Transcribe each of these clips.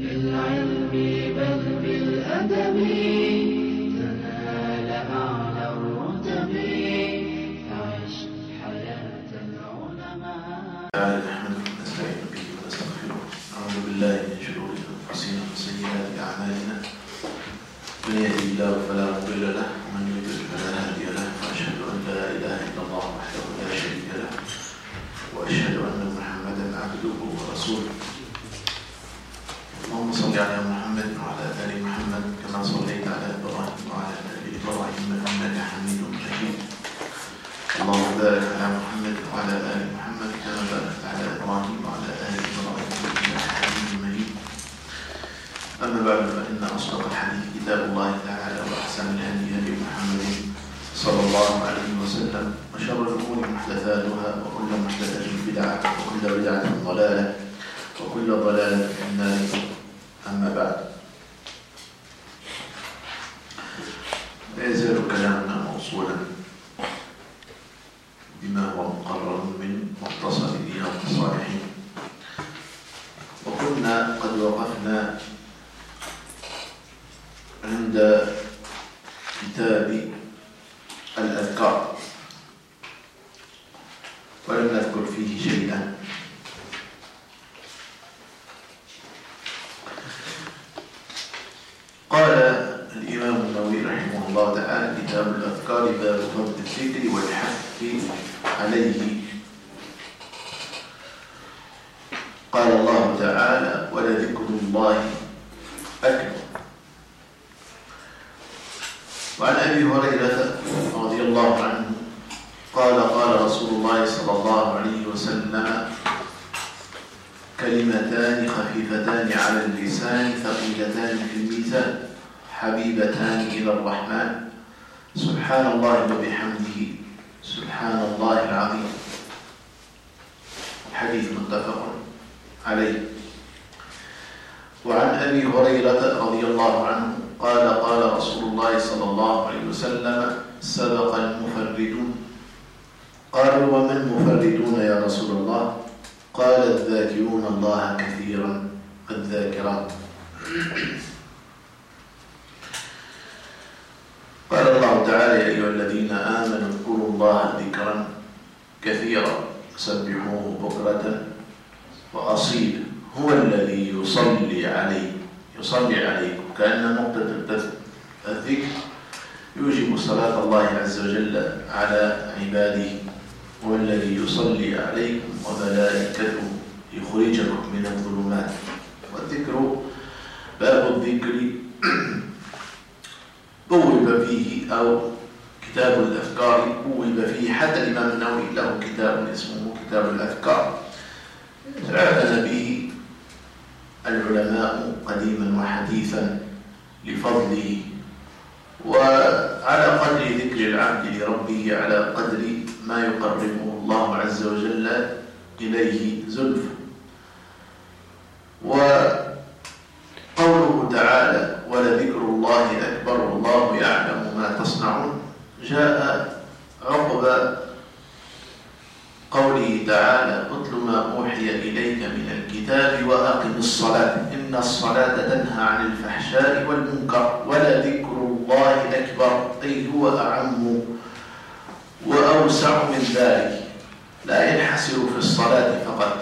بالعلم بل بالأدب تنال أعلى الرتب فعش حياة العلماء. نحمده ونستعين به ونستغفره نعوذ بالله من شرور أنفسنا وسيئات أعمالنا من يهده الله فلا مضل له ومن يضلل فلا هادي له وأشهد أن لا إله إلا الله وحده لا شريك له وأشهد أن محمدا عبده ورسوله. اللهم صل على محمد وعلى آل محمد كما صليت على إبراهيم وعلى آل إبراهيم إنك حميد مجيد. اللهم بارك على محمد وعلى آل محمد كما باركت على إبراهيم وعلى آل إبراهيم إنك حميد مجيد. أما بعد فإن أصدق الحديث كتاب الله تعالى وأحسن الهدي هدي محمد صلى الله عليه وسلم وشر الأمور محدثاتها وكل محدثة بدعة وكل بدعة ضلالة وكل ضلالة في النار. أما بعد لا يزال كلامنا موصولا بما هو مقرر من مختصر رياض الصالحين، وكنا قد وقفنا عند كتاب الأذكار ولم نذكر فيه شيئا. قال الإمام النووي رحمه الله تعالى: كتاب الأذكار باب فضل الذكر والحث عليه. قال الله تعالى: ولذكر الله أكبر. وعن أبي هريرة رضي الله عنه قال: قال رسول الله صلى الله عليه وسلم: كلمتان خفيفتان على اللسان ثقيلتان في الميزان حبيبتان إلى الرحمن سبحان الله وبحمده سبحان الله العظيم. الحديث متفق عليه. وعن أبي هريرة رضي الله عنه قال: قال رسول الله صلى الله عليه وسلم: سبق المفردون. قالوا: وما المفردون يا رسول الله؟ قال: الذاكرون الله كثيرا الذاكرات. قال الله تعالى: يا أيها الذين آمنوا اذكروا الله ذكرا كثيرا سبحوه بكرة وأصيلا هو الذي يصلي عليكم. كأن نقطة الذكر يوجب صلاة الله عز وجل على عباده. هو الذي يصلي عليكم وملائكته يخرجكم من الظلمات. والذكر باب الذكر بوب فيه، أو كتاب الأذكار بوب فيه، حتى الإمام النووي له كتاب اسمه كتاب الأذكار اعتنى به العلماء قديما وحديثا لفضله، وعلى قدر ذكر العبد لربه على قدر ما يقربه الله عز وجل إليه زلفى. وقوله تعالى: ولذكر الله أكبر والله يعلم ما تصنعون جاء عقب قوله تعالى: اتل ما أوحي إليك من الكتاب وأقم الصلاة إن الصلاة تنهى عن الفحشاء والمنكر ولذكر الله أكبر، أي هو أعم وأوسع من ذلك، لا ينحصر في الصلاة فقط،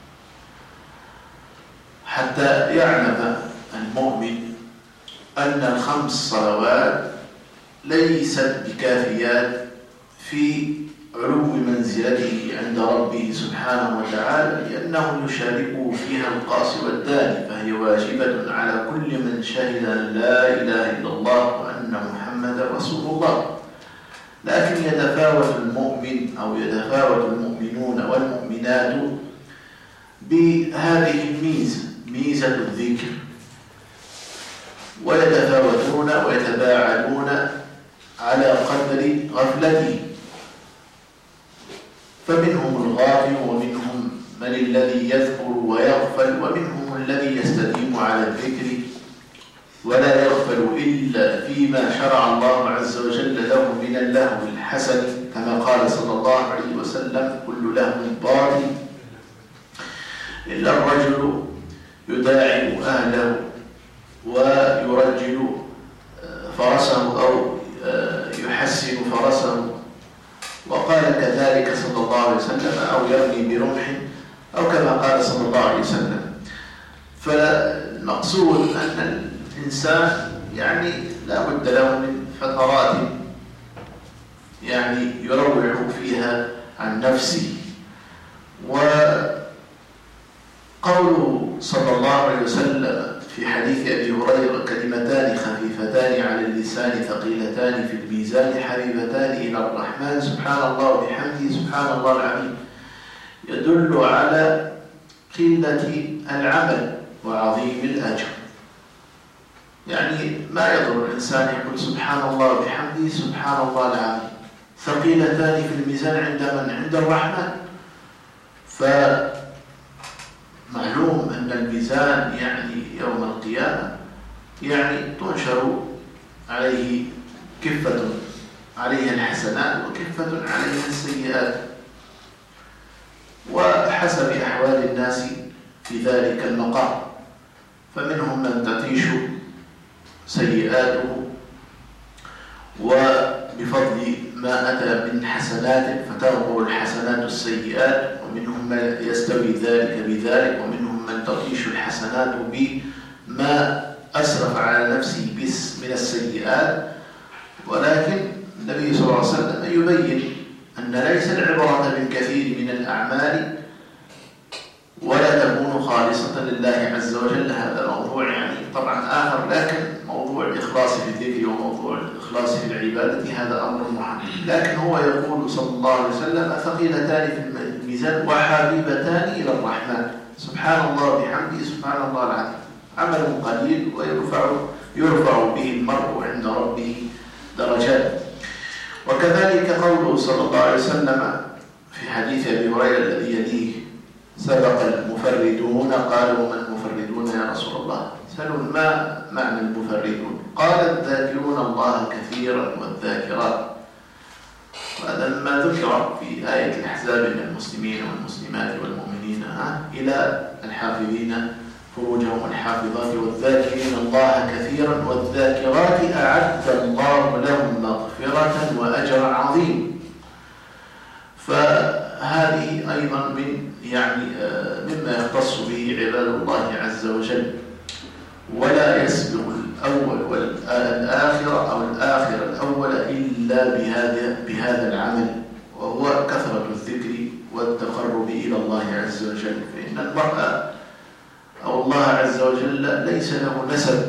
حتى يعلم المؤمن أن الخمس صلوات ليست بكافيات في علو منزلته عند ربه سبحانه وتعالى، لأنه يشاركه فيها القاصي والداني، فهي واجبة على كل من شهد أن لا إله إلا الله وأن محمدا رسول الله. لكن يتفاوت المؤمن أو يتفاوت المؤمنون والمؤمنات بهذه الميزة، ميزة الذكر، ويتفاوتون ويتباعدون على قدر غفلته، فمنهم الغافل ومنهم من الذي يذكر ويغفل ومنهم الذي يستديم على الذكر ولا يغفل إلا فيما شرع الله عز وجل له من اللهو الحسن، كما قال صلى الله عليه وسلم: كل لهو باطل إلا الرجل يداعب أهله ويرجل فرسه أو يحسن فرسه، وقال كذلك صلى الله عليه وسلم أو يرمي برمح أو كما قال صلى الله عليه وسلم. فالمقصود أن الإنسان يعني لا بد له من فترات يعني يروح فيها عن نفسه. وقوله صلى الله عليه وسلم في حديث أبي هريرة: كلمتان خفيفتان على اللسان ثقيلتان في الميزان حبيبتان إلى الرحمن سبحان الله وبحمده سبحان الله العظيم، يدل على قلة العمل وعظيم الأجر. يعني ما يضر الإنسان يقول سبحان الله وبحمده سبحان الله العظيم، ثقيلتان في الميزان عند من؟ عند الرحمن. فمعلوم أن الميزان يعني يوم القيامة يعني تنشر عليه كفة عليها الحسنات وكفة عليها السيئات، وحسب أحوال الناس في ذلك المقام، فمنهم من تطيش سيئاته وبفضل ما أتى من حسنات فتغفر الحسنات السيئات، ومنهم من يستوي ذلك بذلك، ومنهم من تطيش الحسنات بما أسرف على نفسه من السيئات. ولكن النبي صلى الله عليه وسلم يبين أن ليس العبرة بالكثير من الأعمال ولا تكون خالصة لله عز وجل. هذا موضوع يعني طبعا آخر، لكن موضوع الإخلاص في الذكر وموضوع الإخلاص في العبادة هذا أمر محدد. لكن هو يقول صلى الله عليه وسلم: ثقيلتان في الميزان وحبيبتان إلى الرحمن سبحان الله وبحمده سبحان الله العظيم. عمل قليل ويرفع به المرء عند ربه درجات. وكذلك قوله صلى الله عليه وسلم في حديث أبي هريرة الذي يليه: سبق المفردون. قالوا: من المفردون يا رسول الله؟ سألوا: ما معنى المفردون؟ قال: الذاكرون الله كثيرا والذاكرات. وهذا ما ذكر في آية الأحزاب من المسلمين والمسلمات والمؤمنين إلى الحافظين فروجهم والحافظات والذاكرين الله كثيرا والذاكرات أعد الله لهم مغفرة وأجر عظيم. فهذه أيضا من يعني مما يختص به عباد الله عز وجل. ولا يسبق الأول والآخر أو الآخر الأول إلا بهذا العمل، وهو كثرة الذكر والتقرب إلى الله عز وجل. فإن المرء أو الله عز وجل ليس له نسب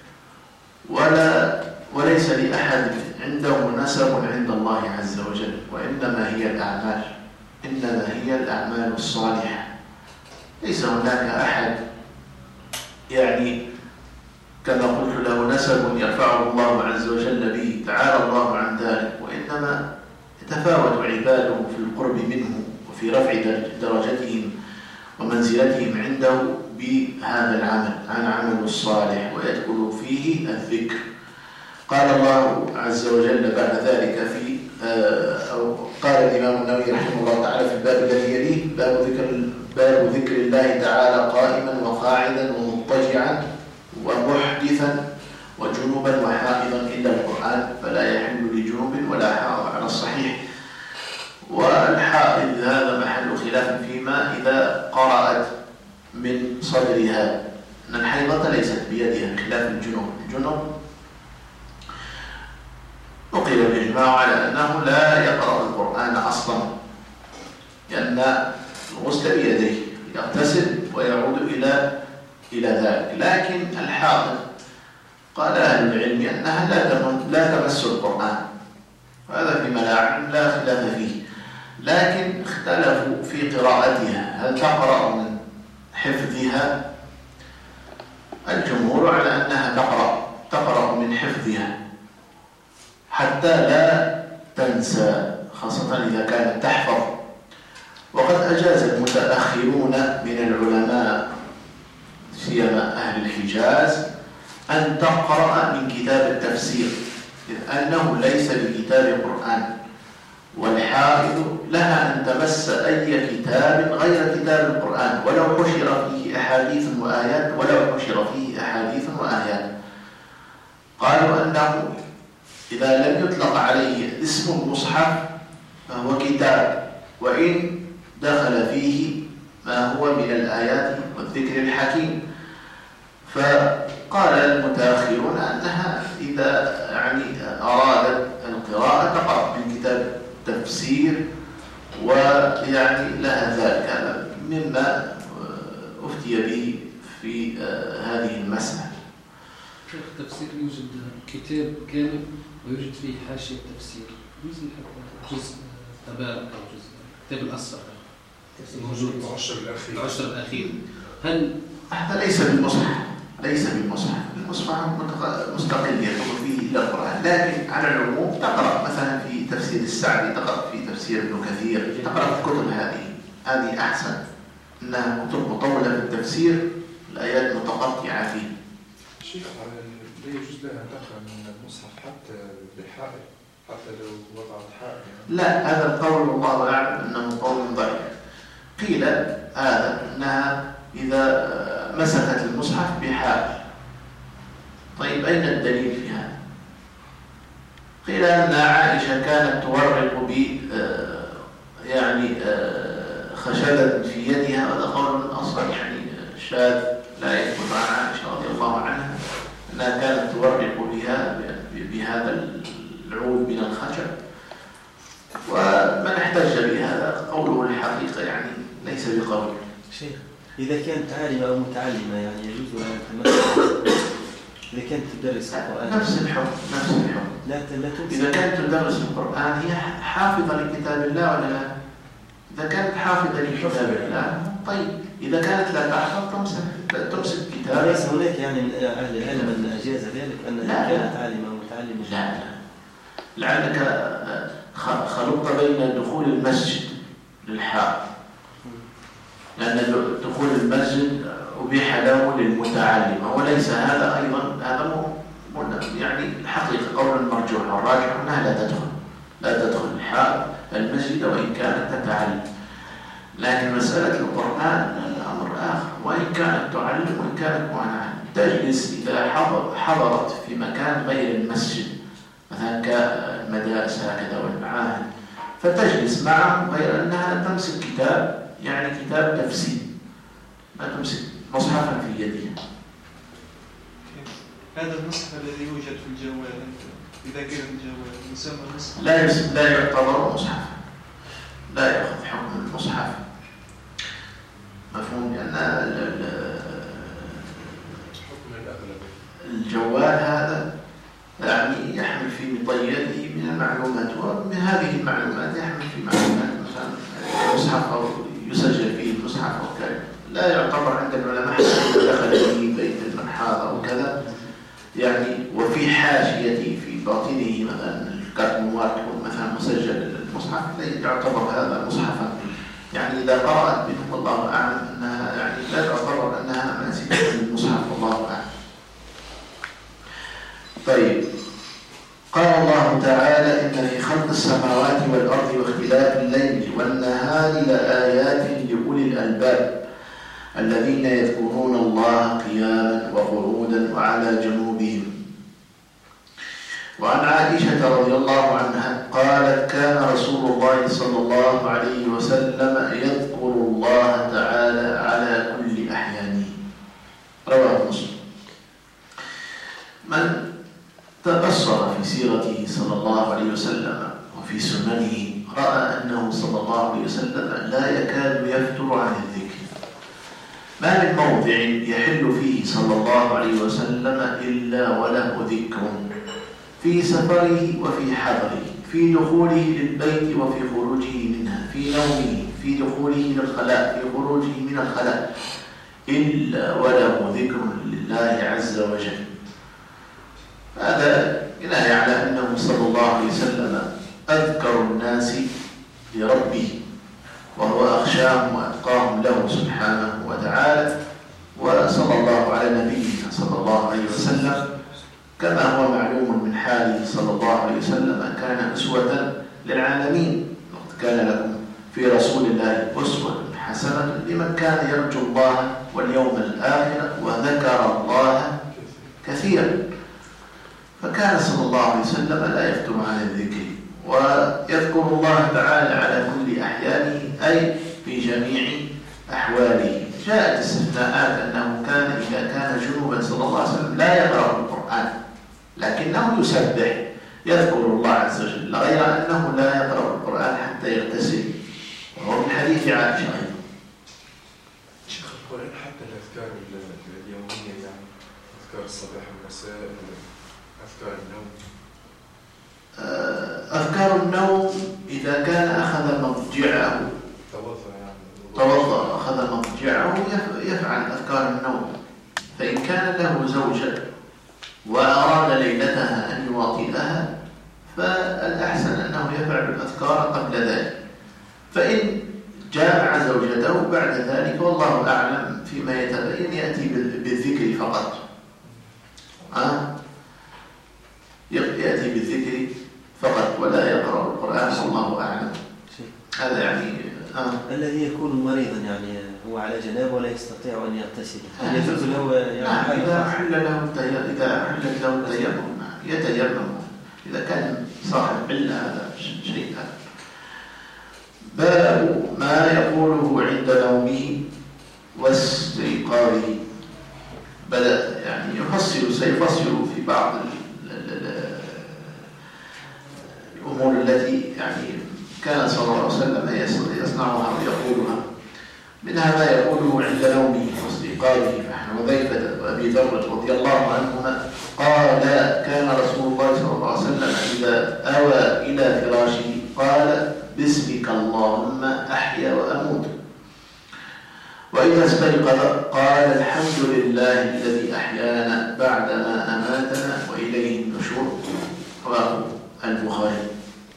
وليس لأحد عنده نسب عند الله عز وجل، وإنما هي الأعمال، إنما هي الأعمال الصالحة. ليس هناك أحد يعني كما قلت له نسب يرفعه الله عز وجل به، تعالى الله عن ذلك، وإنما يتفاوت عباده في القرب منه وفي رفع درجتهم ومنزلتهم عنده بهذا العمل، عن عمل الصالح، ويدخل فيه الذكر. قال الله عز وجل بعد ذلك في أو قال الإمام النووي رحمه الله تعالى في الباب الذي يليه: باب ذكر الله تعالى قائما وقاعدا ومضطجعا ومحدثا وجنوبا وحائضا إلا القرآن، فلا يحل لجنوب ولا حائض على الصحيح. والحائض هذا محل خلاف فيما إذا قرأت من صدرها، أن الحيضة ليست بيدها خلاف الجنوب. الجنوب نقل الإجماع على أنه لا يقرأ القرآن أصلا، لأن الغسل بيديه، يغتسل ويعود إلى ذلك. لكن الحائض قال أهل العلم أنها لا تمس القرآن، وهذا فيما لا خلاف فيه، لكن اختلفوا في قراءتها، هل تقرأ من حفظها؟ الجمهور على أنها تقرأ من حفظها حتى لا تنسى، خاصة إذا كانت تحفظ. وقد أجاز المتأخرون من العلماء سيما أهل الحجاز أن تقرأ من كتاب التفسير، إذ أنه ليس بكتاب قرآن، والحائض لها أن تمس أي كتاب غير كتاب القرآن ولو حشر فيه أحاديث وآيات قالوا أنه إذا لم يطلق عليه اسم المصحف فهو كتاب وإن دخل فيه ما هو من الآيات والذكر الحكيم. فقال المتأخرون أنها إذا أرادت القراءة تقرأ من كتاب التفسير لها ذلك. هذا مما أفتي به في هذه المسألة. شيخ التفسير يوجد كتاب كامل ويوجد فيه حاشية تفسير مثل جزء تبارك أو جزء كتاب الأسرة موجود العشر الأخير. هل هذا ليس بالمصحف المصحف مستقل يدخل فيه إلى القرآن، لكن على العموم تقرأ مثلا في تفسير السعدي، تقرأ في تفسير ابن كثير، تقرأ في الكتب هذه أحسن، إنها كتب مطولة في التفسير، الآيات متقطعة فيه. شيخ لا يجوز لها دخل من المصحف حتى بحائل، حتى لو وضعت حائل لا، هذا القول والله أعلم أنه قول ضعيف. قيل هذا أنها إذا مسكت المصحف بحائل. طيب أين الدليل في هذا؟ قيل أن عائشة كانت تورق خشبة في يدها، وهذا قول أصلا شاذ لا يثبت عن عائشة رضي الله عنها أنها كانت تورق بها بهذا العود من الخشب، ومن احتج بهذا قوله الحقيقة ليس بقول. شيخ إذا كانت عالمة أو متعلمة يجوز لها تمثل إذا كانت تدرس القرآن نفس الحكم. لا إذا كانت تدرس القرآن هي حافظة لكتاب الله ولا لا؟ إذا كانت حافظة لكتاب الله طيب، إذا كانت لا تحفظ تمسك كتاب. ليس هناك من أهل العلم من أجاز ذلك أن كانت عالمة ومتعلمة؟ لا، لعلك خلطت بين دخول المسجد للحائض، لأن دخول المسجد أبيح له للمتعلمة، وليس هذا أيضا هذا الحقيقة قول مرجوح، الراجح أنها لا تدخل الحائض المسجد وإن كانت تتعلم. لكن مسألة القرآن الأمر آخر، وإن كانت تعلم وإن كانت معلمة تجلس إذا حضرت في مكان غير المسجد مثلا كمدارس هكذا والمعاهد، فتجلس معهم غير أنها تمسك كتاب كتاب تفسير، ما تمسك مصحفا في يدها. هذا المصحف الذي يوجد في الجوال إذا كان الجوال يسمى مصحف؟ لا يعتبر مصحف، لا يأخذ حكم المصحف، مفهوم؟ لأن الجوال هذا يحمل في مطيته من المعلومات، ومن هذه المعلومات يحمل في معلومات مثلا المصحف أو يسجل فيه المصحف أو كذا، لا يعتبر عند العلماء حتى دخل فيه بيت المنحاض أو كذا وفي حاشيته في باطنه مثلا الكرتونات مثلا مسجل المصحف، لا يعتبر هذا مصحفا. إذا قرأت منه والله أعلم أنها لا تعتبر أنها ماسكة للمصحف والله أعلم. طيب، قال الله تعالى: إن في خلق السماوات والأرض واختلاف الليل والنهار لآيات لأولي الألباب الذين يذكرون الله قياما وقعودا وعلى جنوبهم. وعن عائشة رضي الله عنها قالت: كان رسول الله صلى الله عليه وسلم يذكر الله تعالى على كل أحيانه. رواه مسلم. من تبصر في سيرته صلى الله عليه وسلم وفي سننه رأى أنه صلى الله عليه وسلم لا يكاد يفتر عن الذكر. ما من موضع يحل فيه صلى الله عليه وسلم إلا وله ذكر، في سفره وفي حضره، في دخوله للبيت وفي خروجه منها، في نومه، في دخوله للخلاء، في خروجه من الخلاء، إلا وله ذكر لله عز وجل. هذا ينهي على أنه صلى الله عليه وسلم أذكر الناس لربه، وهو أخشاهم وأتقاهم له سبحانه وتعالى. وصلى الله على نبينا صلى الله عليه وسلم كما هو معلوم من حاله صلى الله عليه وسلم كان أسوة للعالمين، كان لكم في رسول الله أسوة حسنة لمن كان يرجو الله واليوم الآخر وذكر الله كثيرا. فكان صلى الله عليه وسلم لا يفتر عن الذكر ويذكر الله تعالى على كل أحيانه أي في جميع أحواله. جاءت استثناءات أنه كان إذا كان جنوبا صلى الله عليه وسلم لا يقرأ القرآن لكنه يسبح يذكر الله عز وجل، غير أنه لا يقرأ القرآن حتى يغتسل، وهو من حديث عائشة أيضا. شيخ القرآن حتى الأذكار اليومية يعني أذكار الصباح والمساء، أذكار النوم. أذكار النوم إذا كان أخذ مضجعه توضأ أخذ مضجعه يفعل أذكار النوم. فإن كان له زوجة وأراد ليلتها أن يواطئها فالأحسن أنه يفعل الأذكار قبل ذلك. فإن جامع زوجته بعد ذلك والله أعلم فيما يتبين يأتي بالذكر فقط، يأتي بالذكر فقط ولا يقرأ القرآن والله أعلم. هذا يعني الذي يكون مريضا يعني هو على جنابه ولا يستطيع أن يغتسل يجوز له يعني إذا حلت له التيمم يتيمم إذا كان صاحب علة. هذا شيء. باب ما يقوله عند نومه واستيقاظه. بدأ يعني سيفصل في بعض الأمور التي يعني كان صلى الله عليه وسلم يصنعها ويقولها. منها ما يقوله عند نومه واستيقاظه. فعن حذيفة وأبي ذر رضي الله عنهما قال كان رسول الله صلى الله عليه وسلم إذا أوى إلى فراشه قال باسمك اللهم أحيا وأموت، وإذا استيقظ قال الحمد لله الذي أحيانا بعدما أماتنا وإليه النشور. رواه البخاري.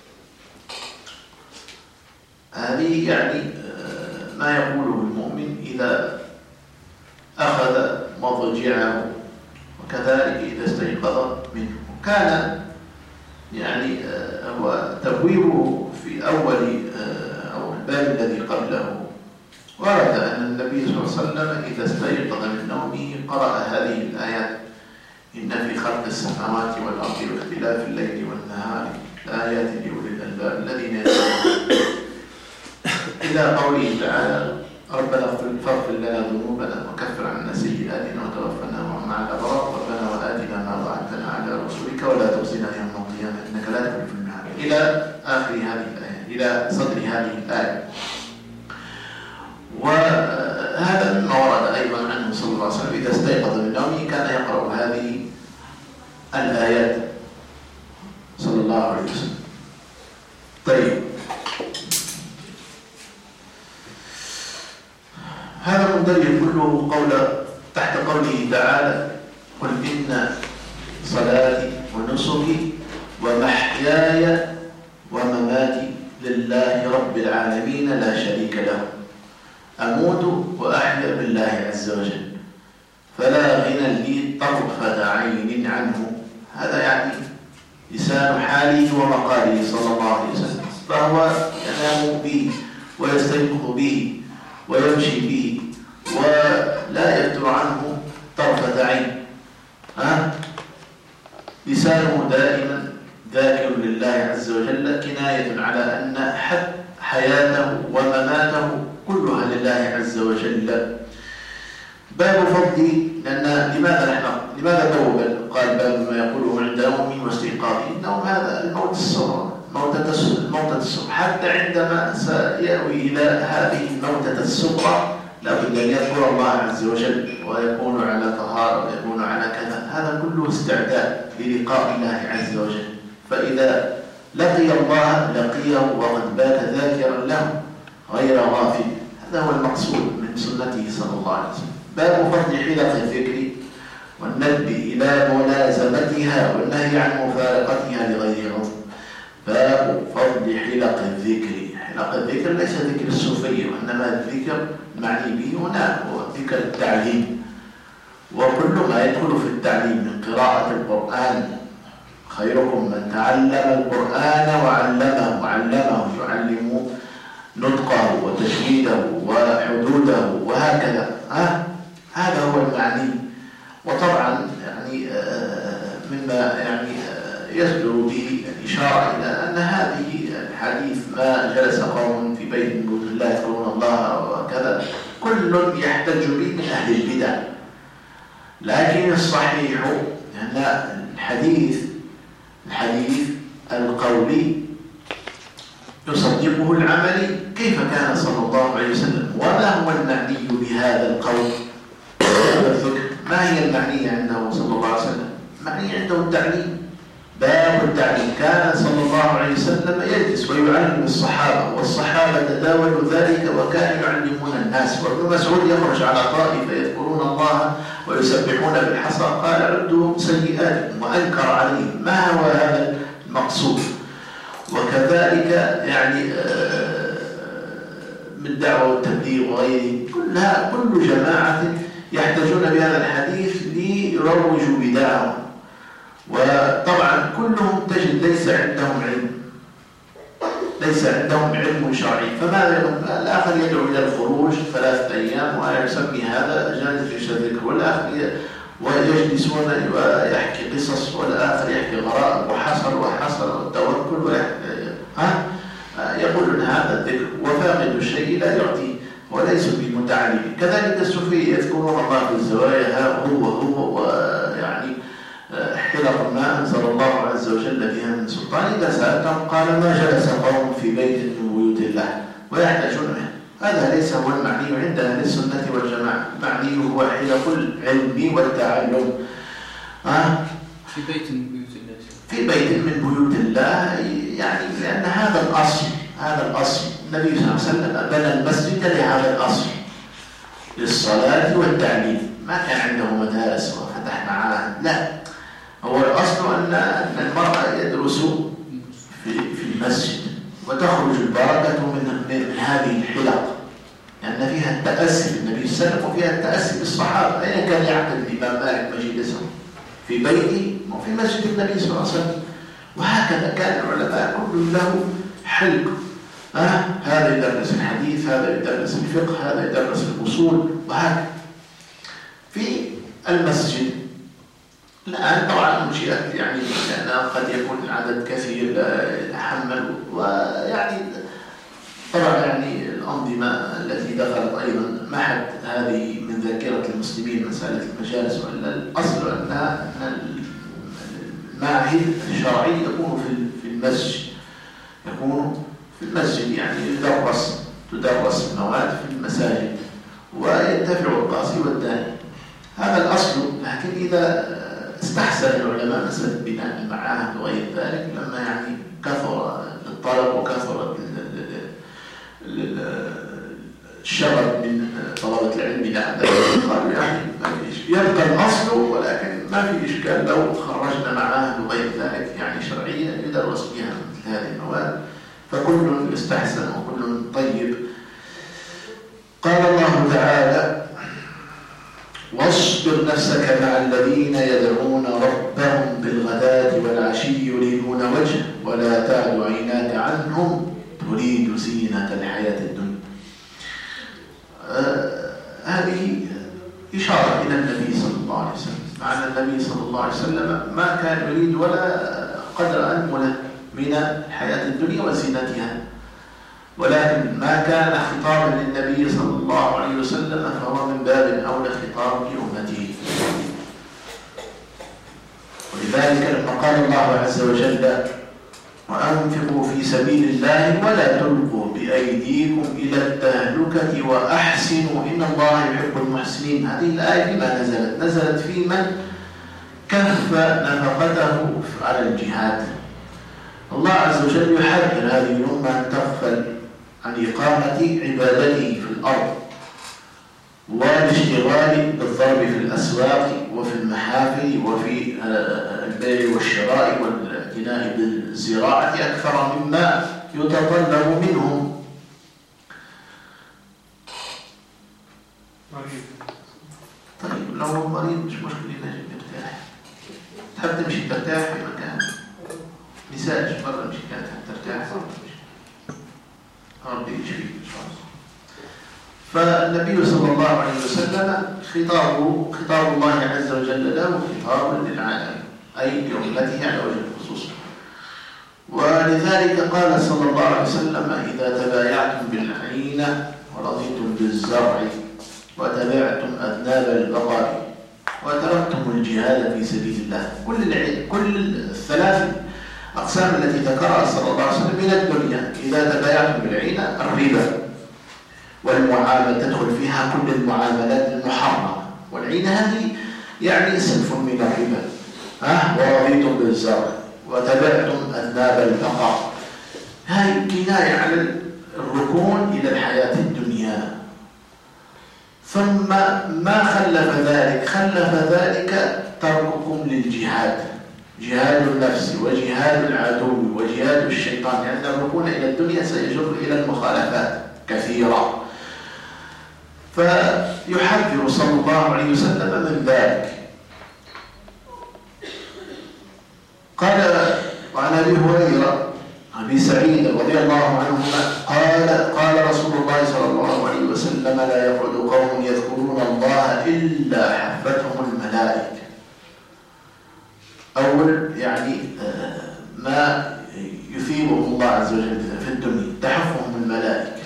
هذه يعني ما يقوله المؤمن إذا أخذ مضجعه وكذلك إذا استيقظ منه. كان يعني هو تبويبه في أول أو الباب الذي قبله ورد أن النبي صلى الله عليه وسلم إذا استيقظ من نومه قرأ هذه الآيات: إن في خلق السماوات والأرض واختلاف الليل والنهار لآيات لأولي الألباب الذين يتقون، إلى قوله تعالى: ربنا فاغفر لنا ذنوبنا وكفر عنا سيئاتنا وتوفنا مع الأبرار، ربنا وآتنا ما وعدتنا على رسلك ولا تخزنا يوم القيامة إنك لا تخلف الميعاد، إلى آخر هذه الآية، إلى صدر هذه الآية. وهذا مما ورد أيضا عنه صلى الله عليه وسلم إذا استيقظ من نومه كان يقرأ هذه الآيات صلى الله عليه وسلم. طيب، هذا مندرج كله تحت قوله تعالى: قل إن صلاتي ونسكي ومحياي ومماتي لله رب العالمين لا شريك له، أموت وأحيا بالله عز وجل، فلا غنى لي طرفة عين عنه. هذا يعني لسان حاله ومقاله صلى الله عليه وسلم، فهو ينام به ويستيقظ به ويمشي به ولا يفتر عنه طرفة عين. لسانه دائما ذاكر لله عز وجل، كناية على أن حياته ومماته كلها لله عز وجل. باب فضل، لأن لماذا قال باب ما يقوله عند نومه واستيقاظه؟ النوم هذا الموت الصغرى، موتة الصبح. حتى عندما سيأوي إلى هذه الموتة الصغرى لابد أن يذكر الله عز وجل ويكون على طهارة ويكون على كذا. هذا كله استعداد للقاء الله عز وجل، فإذا لقي الله لقيه وقد بات ذاكرا له غير غافل. هذا هو المقصود من سنته صلى الله عليه وسلم. باب فضل حلق الذكر والندب إلى ملازمتها والنهي عن مفارقتها لغير عذر. باب فضل حلق الذكر. حلق الذكر ليس ذكر الصوفية، وإنما الذكر المعني به هنا هو ذكر التعليم، وكل ما يدخل في التعليم من قراءة القرآن. خيركم من تعلم القرآن وعلمه يعلم نطقه وتجويده وحدوده وهكذا. هذا هو المعني. وطبعا يعني مما يعني يصدر به الإشارة إلى أن هذه الحديث ما جلس قوم في بيت من بيوت الله يذكرون الله وكذا كل يحتج به من أهل البدع، لكن الصحيح أن الحديث القولي يصدقه العملي كيف كان صلى الله عليه وسلم. وما هو المعني بهذا القول هذا الفكر؟ ما هي المعنية عنده صلى الله عليه وسلم؟ المعني عنده التعليم، باب التعليم. كان صلى الله عليه وسلم يجلس ويعلم الصحابة، والصحابة تداولوا ذلك وكانوا يعلمون الناس. وابن مسعود يخرج على طائفة يذكرون الله ويسبحون بالحصى قال عدوا سيئاتكم، وأنكر عليهم. ما هو هذا المقصود؟ وكذلك يعني من الدعوة والتبليغ وغيره كل جماعة يحتاجون بهذا الحديث ليروجوا بدعهم. وطبعا كلهم تجد ليس عندهم علم شرعي. فماذا الآخر يدعو إلى الخروج 3 أيام ويسمي هذا جالس الذكر، والآخر ويجلسون ويحكي قصص، والآخر يحكي غرائب وحصل والتوكل يقول أن هذا الذكر وفاقد الشيء لا يعطيه وليس بمتعلم. كذلك الصوفية يذكرون الله في الزوايا هو ويعني حلق ما أنزل الله عز وجل بها من سلطان. إذا سألتهم قال ما جلس قوم في بيت من بيوت الله ويحتاجون به. هذا ليس هو المعني عند أهل السنة والجماعة. المعني هو حلق العلم والتعلم في بيت من بيوت الله، في بيت من بيوت الله، يعني لأن هذا الأصل. النبي صلى الله عليه وسلم بنى المسجد لهذا الأصل، للصلاة والتعليم. ما كان عنده مدارس وفتح معاهد، لا، هو الأصل أن المرأة يدرس في المسجد وتخرج البركة من هذه الحلق، لأن فيها التأسي بالنبي صلى الله عليه وسلم وفيها التأسي بالصحابة. أين كان يعقد الإمام مالك مجلسه؟ في بيته وفي مسجد النبي صلى الله عليه وسلم. وهكذا كان العلماء كل له حلق. هذا يدرس الحديث، هذا يدرس الفقه، هذا يدرس الأصول، وهكذا. في المسجد الآن طبعا مشيئة يعني لأن قد يكون العدد كثير لا يتحمل، ويعني طبعا يعني الأنظمة التي دخلت أيضا محت هذه من ذاكرة المسلمين مسألة المجالس، وإلا الأصل أن المعهد الشرعي يكون في المسجد، يعني تدرس المواد في المساجد وينتفع القاصي والداني. هذا الأصل. لكن إذا استحسن العلماء مسألة بناء المعاهد وغير ذلك لما يعني كثر الطلب وكثر الشغب من طلبة العلم إلى ذلك قالوا يعني ما في يبقى الأصل، ولكن ما في إشكال لو خرجنا معاهد وغير ذلك يعني شرعية يدرس بها مثل هذه المواد، فكل يستحسن وكل طيب. قال الله تعالى واصبر نفسك مع الذين يدعون ربهم بالغداة والعشي يريدون وجهه ولا تعد عيناك عنهم تريد زينة الحياة الدنيا. هذه إشارة إلى النبي صلى الله عليه وسلم، مع أن النبي صلى الله عليه وسلم ما كان يريد ولا قدر أنمله من الحياة الدنيا وزينتها، ولكن ما كان خطابا للنبي صلى الله عليه وسلم فهو من باب أولى خطاب لأمته. ولذلك لما قال الله عز وجل وأنفقوا في سبيل الله ولا تلقوا بأيديكم إلى التهلكة وأحسنوا إن الله يحب المحسنين، هذه الآية بما نزلت في من كف نفقته على الجهاد. الله عز وجل يحذر هذه الأمة أن تغفل عن إقامة عبادته في الأرض والاشتغال بالضرب في الأسواق وفي المحافل وفي البيع والشراء والاعتناء بالزراعة أكثر مما يتطلب منهم. طيب لو هو مريض مش مشكلة، ينجم يرتاح. تحب تمشي ترتاح في مكان نساء مرة مش كانت ترتاح ربي يشفيك. فالنبي صلى الله عليه وسلم خطاب الله عز وجل له خطاب للعالم أي لأمته على وجه الخصوص. ولذلك قال صلى الله عليه وسلم: إذا تبايعتم بالعينة ورضيتم بالزرع وتبعتم أذناب البقر وتركتم الجهاد في سبيل الله. كل الثلاث أقسام التي ذكرها صلى الله عليه وسلم من الدنيا. إذا تبايعتم بالعينة الربا والمعاملة تدخل فيها كل المعاملات المحرمة، والعينة هذه يعني صنف من الربا. ورضيتم بالزرع وتبعتم أذناب البقر، هذه كناية على الركون إلى الحياة الدنيا. ثم ما خلف ذلك ترككم للجهاد، جهاد النفس وجهاد العدو وجهاد الشيطان، لأن الركون إلى الدنيا سيجر إلى المخالفات كثيرة. فيحذر صلى الله عليه وسلم من ذلك. قال عن أبي هريرة أبي سعيد رضي الله عنهما قال رسول الله صلى الله عليه وسلم: لا يقعد قوم يذكرون الله إلا حفتهم الملائكة. أول يعني ما يثيبهم الله عز وجل في الدنيا تحفهم الملائكة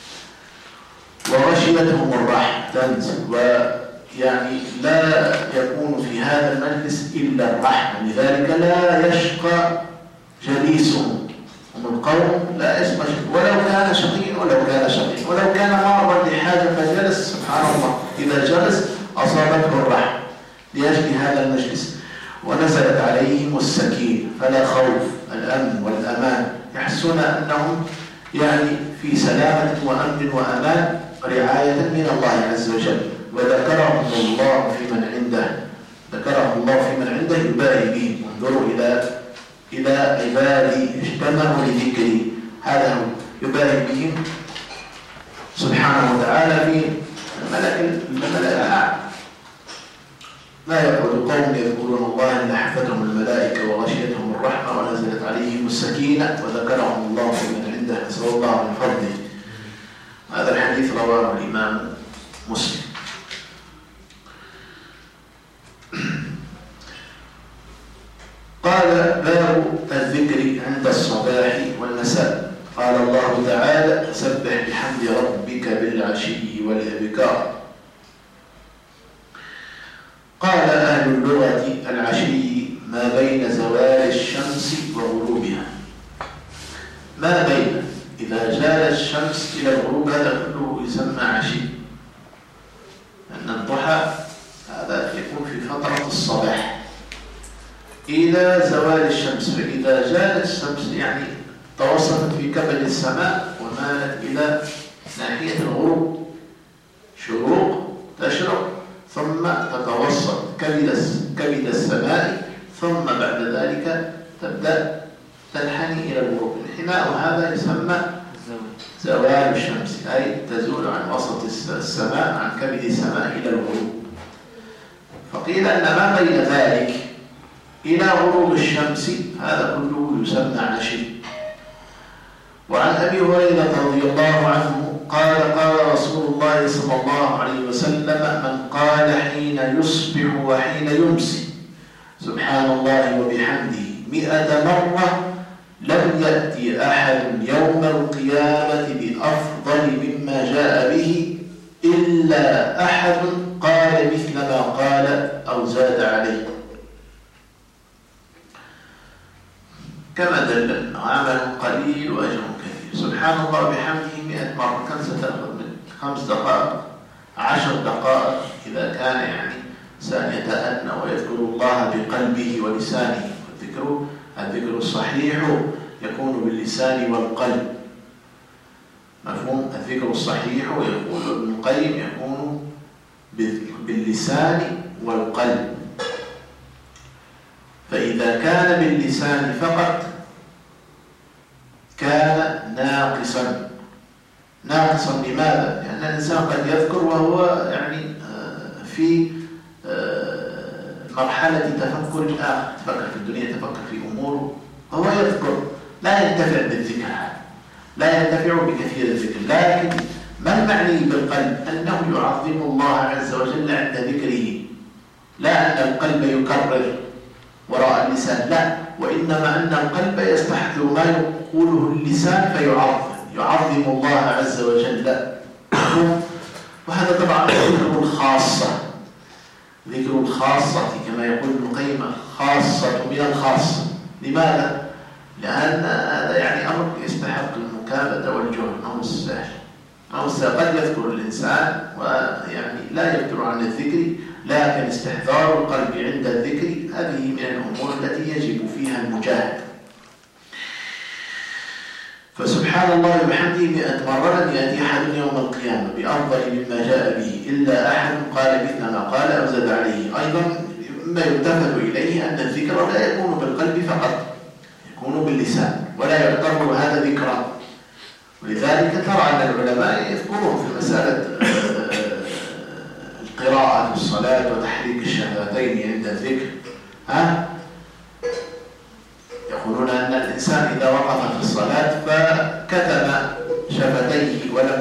وغشيتهم الرحمة تنزل، ويعني لا يكون في هذا المجلس إلا الرحمة. لذلك لا يشقى جليسهم من القوم، لا يشقى ولو كان شقيا ولو كان معرضا لحاجة فجلس، سبحان الله إذا جلس أصابته الرحمة لأجل هذا المجلس. ونزلت عليهم السكينة، فلا خوف، الأمن والأمان، يحسون أنهم يعني في سلامة وأمن وأمان رعاية من الله عز وجل. وذكرهم الله في من عنده يباهي بهم. انظروا إلى عبادي اجتمعوا لذكري، هذا هو يباهي بهم سبحانه وتعالى في الملأ الأعلى. لا يقعد قوم يذكرون الله إلا حفتهم الملائكة وغشيتهم الرحمة ونزلت عليهم السكينة وذكرهم الله في من عنده، نسأل الله من فضله. هذا الحديث رواه الإمام مسلم. قال: باب الذكر عند الصباح والمساء. قال الله تعالى: سبح بحمد ربك بالعشي والإبكار. قال أهل اللغة: العشي ما بين زوال الشمس وغروبها. ما بين، إذا زال الشمس إلى الغروب هذا كله يسمى عشي، لأن الضحى هذا يكون في فترة الصباح إلى زوال الشمس. فإذا زالت الشمس يعني توصلت في كبد السماء ومالت إلى ناحية الغروب، شروق تشرق ثم تتوسط كبد السماء، ثم بعد ذلك تبدأ تنحني إلى الغروب. الانحناء هذا يسمى زوال الشمس، أي تزول عن وسط السماء، عن كبد السماء إلى الغروب. فقيل أن ما بين ذلك إلى غروب الشمس هذا كله يسمى عشي. وعن أبي هريرة رضي الله عنه قال رسول الله صلى الله عليه وسلم: من قال حين يصبح وحين يمسي سبحان الله وبحمده 100 مرة لم يأتي أحد يوم القيامة بأفضل مما جاء به إلا أحد قال مثل ما قال أو زاد عليه. كما دل أنه عمل قليل وأجر كثير. سبحان الله وبحمده 100 مرة، كم ستأخذ من 5 دقائق 10 دقائق إذا كان يعني إنسان يتأنى ويذكر الله بقلبه ولسانه. الذكر الصحيح يكون باللسان والقلب، مفهوم؟ الذكر الصحيح يقول ابن القيم يكون باللسان والقلب. فإذا كان باللسان فقط كان ناقصا. لماذا؟ لأن الإنسان قد يذكر وهو يعني في مرحلة تفكر آخر، تفكر في الدنيا، تفكر في أموره، وهو يذكر لا ينتفع بالذكر، لا ينتفع بكثير الذكر. لكن ما المعني بالقلب؟ أنه يعظم الله عز وجل عند ذكره، لا أن القلب يكرر وراء اللسان، لا، وإنما أن القلب يستحضر ما يقوله اللسان يعظم الله عز وجل. وهذا طبعا ذكر الخاصة، ذكر الخاصة كما يقول ابن القيم خاصة من الخاصة. لماذا؟ لأن هذا يعني أمر يستحق المكابدة والجهد، ما هو سهل، ما هو سهل. قد يذكر الإنسان ويعني لا يفتر عن الذكر، لكن استحضار القلب عند الذكر هذه من الأمور التي يجب فيها المجاهدة. فسبحان الله وبحمده 100 مرة لم يأتي أحد يوم القيامة بأفضل مما جاء به إلا أحد قال مثل ما قال أو زاد عليه. أيضا ما يلتفت إليه أن الذكر لا يكون بالقلب فقط، يكون باللسان، ولا يعتبر هذا ذكرا. ولذلك ترى أن العلماء يذكرون في مسألة القراءة في الصلاة وتحريك الشفتين عند الذكر، يقولون أن الإنسان إذا وقف في الصلاة فكتم شفتيه ولم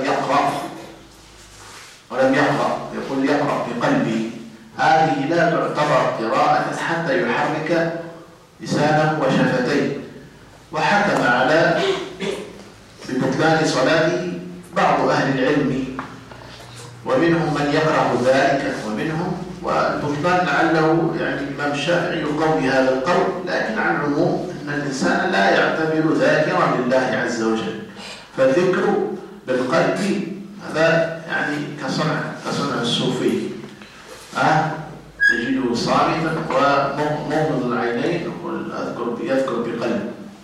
يقرأ، يقول يقرأ بقلبه، هذه لا تعتبر قراءة حتى يحرك لسانه وشفتيه. وحكم على ببطلان صلاته بعض أهل العلم، ومنهم من يكره ذلك ومنهم، والبطلان لعله يعني الإمام الشافعي يقوي هذا القول، لكن على العموم أن الإنسان لا يعتبر ذاكرا لله عز وجل. فالذكر بالقلب هذا يعني كصنع الصوفي، تجده صامتا ومغمض العينين يذكر بقلب،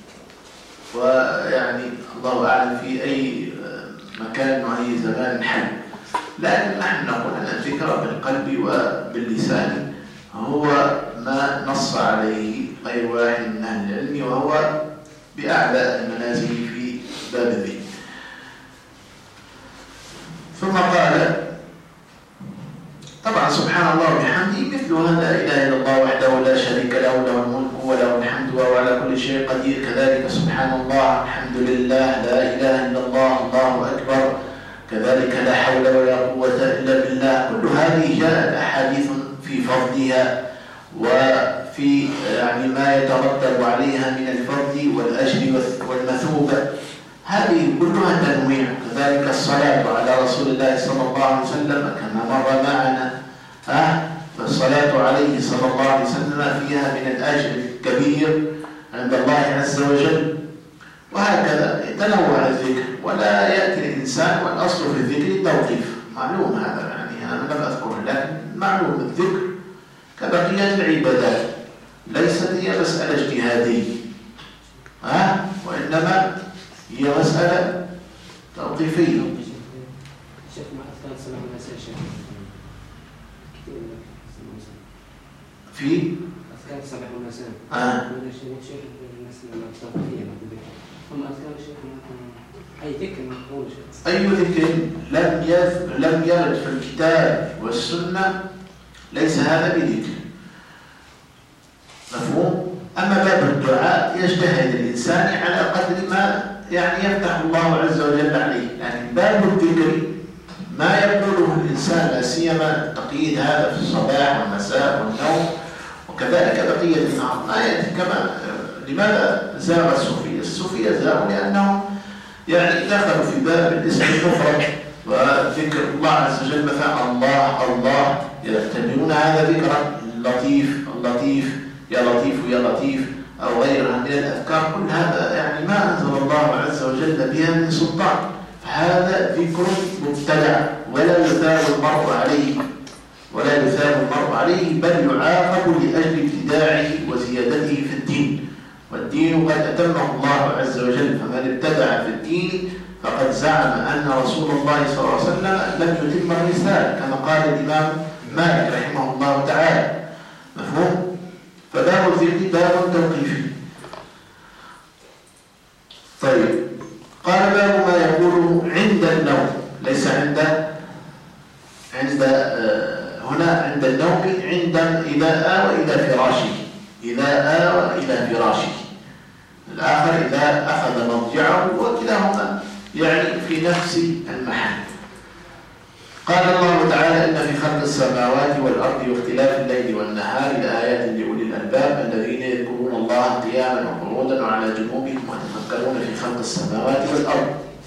ويعني الله أعلم في أي مكان وأي زمان حل. لكن نحن نقول أن الذكر بالقلب وباللسان هو ما نص عليه غير واحد من أهل العلم، وهو بأعلى المنازل في باب الذكر. ثم قال طبعا سبحان الله وبحمده مثلها لا إله إلا الله وحده لا شريك له، له الملك وله الحمد وهو على كل شيء قدير. كذلك سبحان الله، الحمد لله، لا إله إلا الله، الله أكبر. كذلك لا حول ولا قوة إلا بالله. كل هذه جاءت أحاديث في فضلها وفي يعني ما يترتب عليها من الفضل والأجر والمثوبة، هذه كلها تنويع. كذلك الصلاة على رسول الله صلى الله عليه وسلم كما مر معنا، فالصلاة عليه صلى الله عليه وسلم فيها من الأجر الكبير عند الله عز وجل. وهكذا يتنوع الذكر، ولا يأتي الإنسان والأصل في الذكر التوقيف، معلوم هذا، يعني أنا لم أذكره لكن معلوم الذكر كبقية العبادات ليست هي مسألة اجتهادية، وإنما هي مسألة توقيفية. شيخ ما أذكار الصلاة والنساء شيخ في أذكار الصباح والمساء من الشيخ الناس التوقيفية هم أذكار الشيخ أي ذكر مقبول شيخ، أي ذكر لم يرد في الكتاب والسنة ليس هذا بذكر، مفهوم؟ أما باب الدعاء يجتهد الإنسان على قدر ما يعني يفتح الله عز وجل عليه، لكن باب الذكر ما يقوله الإنسان لا سيما تقييد هذا في الصباح والمساء والنوم وكذلك بقية النهار ما يأتي كما. لماذا زاغ الصوفية؟ الصوفية زاغوا لأنهم يعني دخلوا في باب الاسم المفرد وذكر الله عز وجل، مثلا الله يعتبرون هذا ذكرا. اللطيف يا لطيف يا لطيف أو غيرها من الأذكار، كل هذا يعني ما أنزل الله عز وجل بها من سلطان، فهذا ذكر مبتدع ولا يثاب المرء عليه بل يعاقب لأجل ابتداعه وزيادته في الدين، والدين قد أتمه الله عز وجل، فمن ابتدع في الدين فقد زعم أن رسول الله صلى الله عليه وسلم لم يتم الرسالة كما قال الإمام مالك رحمه الله تعالى، مفهوم؟ فباب الذكر باب توقيفي. طيب، قال باب ما يقوله عند النوم، ليس عند هنا عند النوم، إذا آوى إلى فراشه، الآخر إذا أخذ مضجعه، وكلاهما يعني في نفس المحل. قال الله تعالى: إن في خلق السماوات والأرض واختلاف الليل والنهار لآيات لأولي الألباب الذين يذكرون الله قياما وقعودا وعلى جنوبهم ويتفكرون في خلق السماوات والأرض.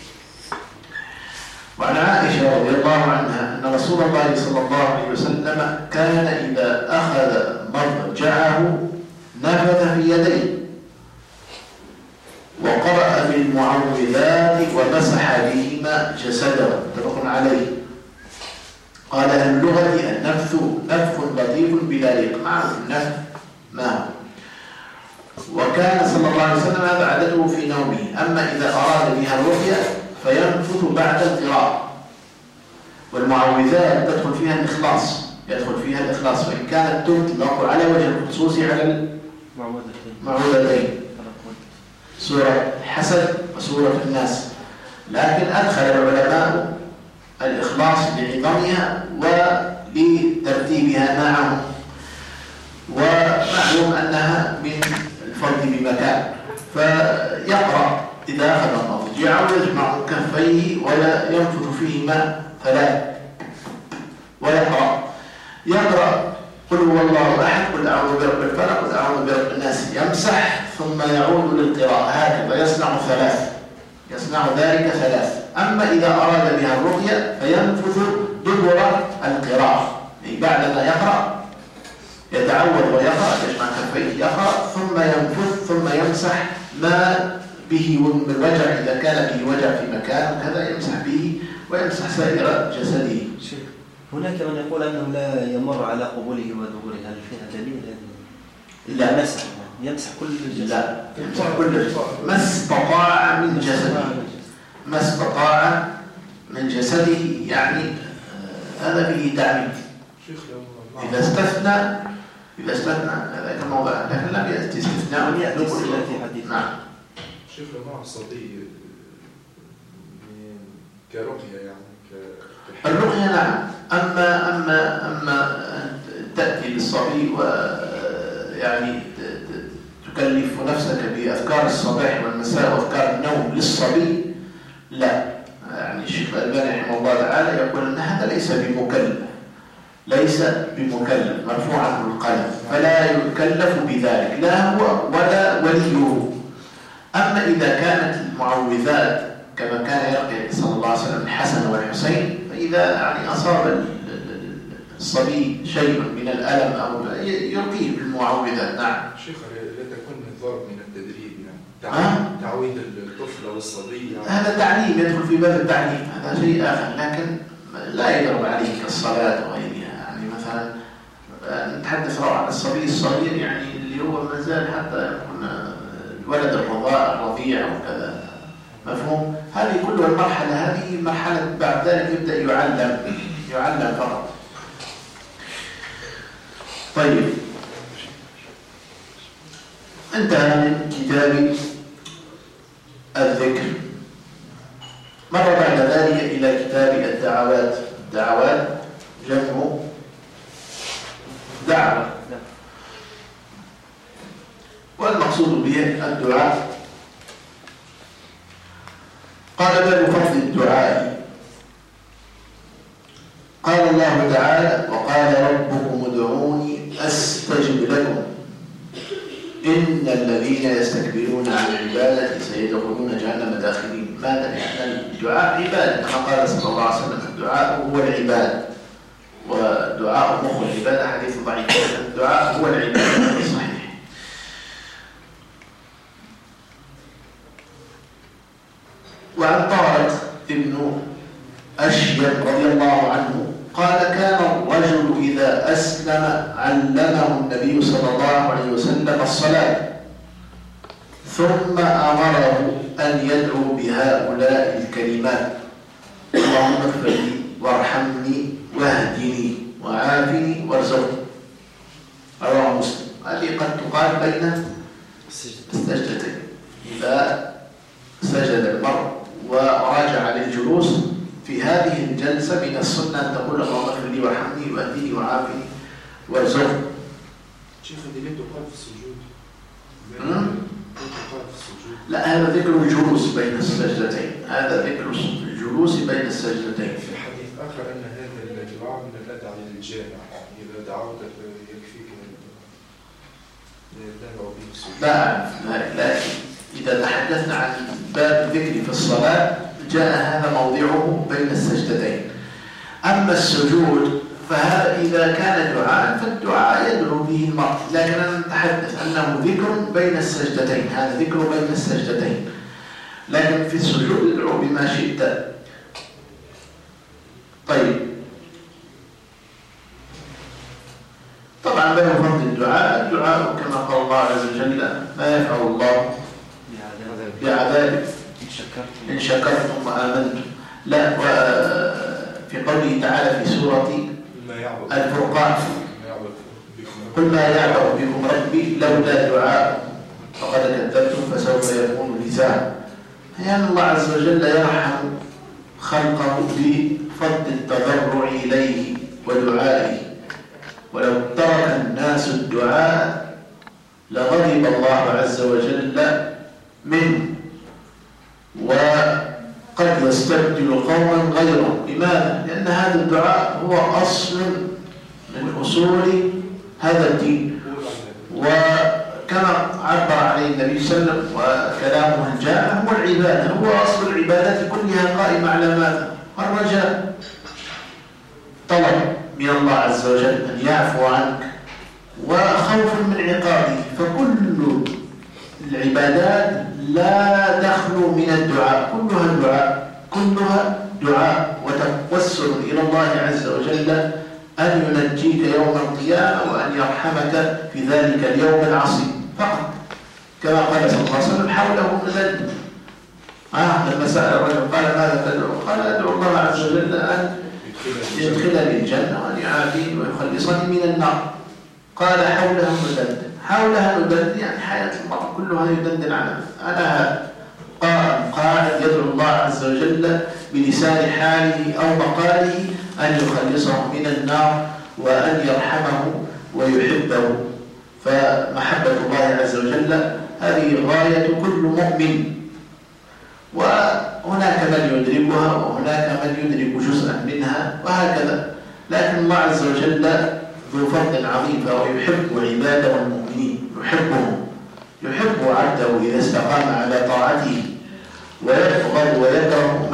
وعن عائشة رضي الله عنها أن رسول الله صلى الله عليه وسلم كان إذا أخذ مضجعه نفث في يديه وقرأ بالمعوذات ومسح بهما جسده، متفق عليه. قال أهل اللغة: النفث نفخ لطيف بلا ريق، معه النفث ما. وكان صلى الله عليه وسلم هذا عادته في نومه. أما إذا أراد بها الرقية فينفث بعد القراءة. والمعوذات تدخل فيها الإخلاص، وإن كانت تطلق على وجه الخصوص على المعوذتين، سورة الحسد وسورة الناس، لكن أدخل العلماء الإخلاص لعظمها ولترتيبها معهم. ومعلوم أنها من الفرد بمكان، فيقرأ إذا أخذ المضجع ويجمع كفيه ولا ينفث فيهما ثلاث، يقرأ قل هو الله أحد، قل أعوذ برب الفلق، قل أعوذ برب الناس، يمسح ثم يعود للقراءة، هكذا يصنع ذلك ثلاث. أما إذا أراد بها الرقية فينفث دبر القراءة، يعني بعدما يقرأ يتعود ويقرأ، يجمع كفيه يقرأ ثم ينفث ثم يمسح ما به من وجع، إذا كان به وجع في مكان كذا يمسح به ويمسح سائر جسده. هناك من يقول أنه لا يمر على قبوله ودبره، هل فيها دليل؟ لا، يمسح كل الجسد. لا، يمسح كل الجسد، ما استطاع من جسده، ما استطاع من جسده، يعني هذا به تعميم. إذا استثنى هذا كموضع، لكن لم يأتي استثناء في حديث. نعم. شيخ لو مع الصبي كرقية يعني الرقية نعم. أما تأتي للصبي ويعني تكلف نفسك بأذكار الصباح والمساء وأذكار النوم للصبي، لا. يعني الشيخ الألباني رحمه الله تعالى يقول أن هذا ليس بمكلف، مرفوع عنه القلم، فلا يكلف بذلك لا هو ولا وليه. أما إذا كانت المعوذات كما كان يرقي صلى الله عليه وسلم الحسن والحسين، فإذا يعني أصاب الصبي شيء من الألم أو يرقيه بالمعوذات. نعم. شيخ لا تكون الضرب من التدريب، يعني تعويد الطفل أو الصبي يعني. هذا تعليم، يدخل في باب التعليم، هذا شيء آخر، لكن لا يضرب عليه كالصلاة وغيرها. يعني مثلا نتحدث عن الصبي الصغير، يعني اللي هو ما زال حتى يكون الولد الرضيع وكذا، مفهوم؟ هذه كلها هذه مرحلة بعد ذلك يبدأ يعلم فقط. طيب، انتهى من كتاب الذكر. مر بعد ذلك إلى كتاب الدعوات. الدعوات جمع دعوة، والمقصود به الدعاء. قال: باب فضل الدعاء. قال الله تعالى: وقال ربكم ادعوني أستجب لكم إن الذين يستكبرون عن عبادتي سيدخلون جهنم داخلين. ماذا؟ لأن الدعاء عبادة، كما قال صلى الله عليه وسلم: الدعاء هو العبادة، والدعاء مخ العبادة، حديث ضعيف. الدعاء هو العبادة الصحيح. وعن طارق ابن أشيب رضي الله عنه قال: كان الرجل إذا أسلم علمه النبي صلى الله عليه وسلم الصلاة، ثم أمره أن يدعو بهؤلاء الكلمات: اللهم اغفر لي وارحمني واهدني وعافني وارزقني. رواه مسلم. هذه قد تقال بين السجدتين، إذا سجد المرء وراجع للجلوس في هذه الجلسة من السنة أن تقول: اللهم اغفر لي وارحمني واهدني وعافني وارزقني. شيخ دي ليه تقال في السجود؟ لا، هذا ذكر الجلوس بين السجدتين، هذا ذكر الجلوس بين السجدتين. في حديث آخر أن هذه للجامع، إذا دعوت يكفيك ندعو به. لا، إذا تحدثنا عن باب الذكر في الصلاة جاء هذا موضعه بين السجدتين. أما السجود فهذا إذا كان دعاء فالدعاء يدعو به المرء، لكن أنا نتحدث أنه ذكر بين السجدتين، هذا ذكر بين السجدتين، لكن في السجود يدعو بما شئت. طيب، طبعا بين فضل الدعاء كما قال الله عز وجل ما يفعل الله بعذابكم إن شكرتم وآمنتم. لا، في قوله تعالى في سورة الفرقان قل ما يعبأ بكم ربي لولا دعاء فقد كذبتم فسوف يكون لزاما. يعني الله عز وجل يرحم خلقه بفضل التضرع إليه ودعائه، ولو ترك الناس الدعاء لغضب الله عز وجل منه وقد يستبدل قوما غيره. لماذا؟ لأن هذا الدعاء هو أصل من أصول هذا الدين، وكما عبر عليه النبي صلى الله عليه وسلم وكلامه الجامع هو العبادة، هو أصل العبادات كلها قائمة على ماذا؟ الرجاء، طلب من الله عز وجل أن يعفو عنك وخوف من عقابه. فكل العبادات لا تخلو من الدعاء، كلها دعاء وتوسل إلى الله عز وجل أن ينجيك يوم القيامة وأن يرحمك في ذلك اليوم العصيب فقط. كما قال صلى الله عليه وسلم حوله مذل. لما سأل الرجل قال ماذا تدعو؟ قال أدعو الله عز وجل أن يدخلني الجنة وأن يعافيني ويخلصني من النار. قال حولها مذل. حولها مذل يعني حياة المرء كلها يدندن على قاعد يدعو الله عز وجل بلسان حاله أو مقاله أن يخلصه من النار وأن يرحمه ويحبه. فمحبة الله عز وجل هذه غاية كل مؤمن، وهناك من يدركها وهناك من يدرك جزءا منها وهكذا. لكن الله عز وجل ذو فضل عظيم، فهو يحب عباده المؤمنين، يحب عبده إذا استقام على طاعته، ويبغض ويكره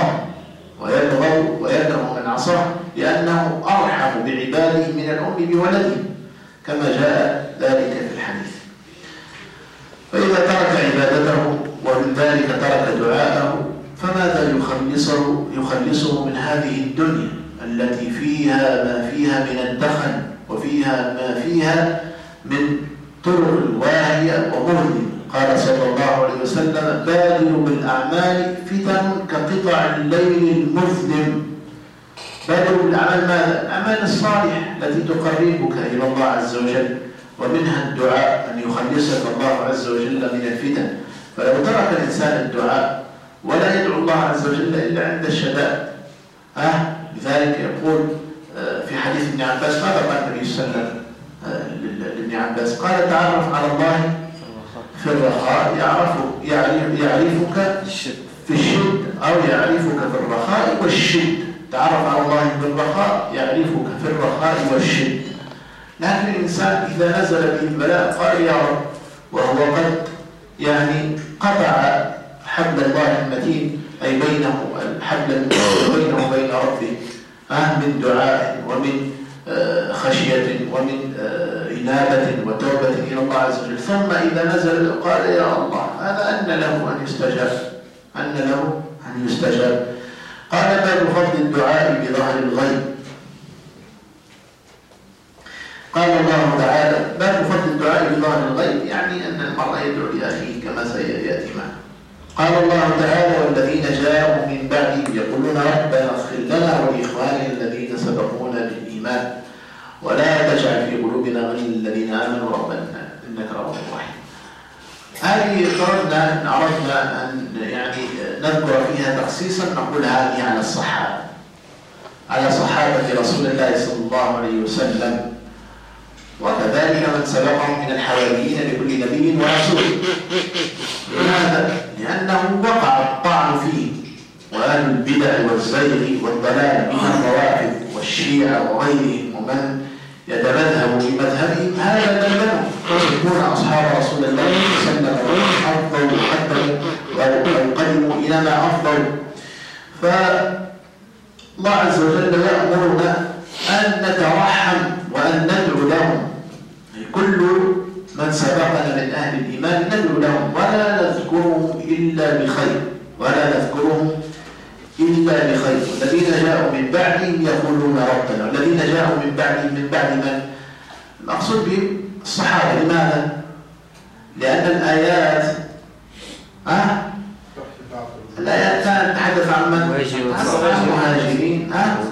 من عصاه لأنه أرحم بعباده من الأم بولده كما جاء ذلك في الحديث. فإذا ترك عبادته ومن ذلك ترك دعاءه فماذا يخلصه من هذه الدنيا التي فيها ما فيها من الدخل وفيها ما فيها من طرق الواهية ومهلم. قال صلى الله عليه وسلم بادروا بالأعمال فتن كقطع الليل المظلم. بادروا بالأعمال ماذا؟ الأعمال الصالحة التي تقربك إلى الله عز وجل، ومنها الدعاء أن يخلصك الله عز وجل من الفتن. فلو ترك الإنسان الدعاء ولا يدعو الله عز وجل إلا عند الشدائد، لذلك يقول في حديث ابن عباس ماذا قال النبي صلى الله عليه وسلم لابن عباس؟ قال تعرف على الله في الرخاء يعرفك في الشد، أو يعرفك في الرخاء والشد. تعرف على الله في الرخاء يعرفك في الرخاء والشد. لكن الإنسان إذا نزل به البلاء قال يا رب، وهو قد قطع حبل الله المتين، أي بينه الحبل المتين بينه وبين ربه من دعاء ومن خشية ومن إنابة وتوبة إلى الله عز وجل. ثم إذا نزل قال يا الله، هذا أن له أن يستجاب. قال باب فضل الدعاء بظهر الغيب. قال الله تعالى باب فضل الدعاء بظهر الغيب، يعني أن المرء يدعو لأخيه كما سيأتي معنا. قال الله تعالى والذين جاءوا من بعدهم يقولون ربنا اغفر لنا ولإخواننا الذين سبقونا بالإيمان ولا تجعل في قلوبنا غلا للذين آمنوا ربنا إنك رؤوف رحيم. هذه أردنا أن نذكر فيها تخصيصا، نقول هذه على صحابة رسول الله صلى الله عليه وسلم، وكذلك من سبقهم من الحواريين لكل نبي ورسول. لماذا؟ لأنه وقع الطعن فيه، وأهل البدع والزيغ والضلال من الروافض والشيعة وغيرهم من يتمذهب بمذهبهم هذا بلدهم يكون أصحاب رسول الله صلى الله عليه وسلم أفضل وقدموا أو قدموا إلى ما أفضل. فالله عز وجل يأمرنا أن نترحم وأن ندعو لهم، كل من سبقنا من أهل الإيمان ندعو لهم ولا نذكرهم إلا بخير الذين جاءوا من بعدهم يقولون ربنا، والذين جاءوا من بعد من المقصود بهم الصحابة. لماذا؟ لأن الآيات كانت تتحدث عن من؟ عن المهاجرين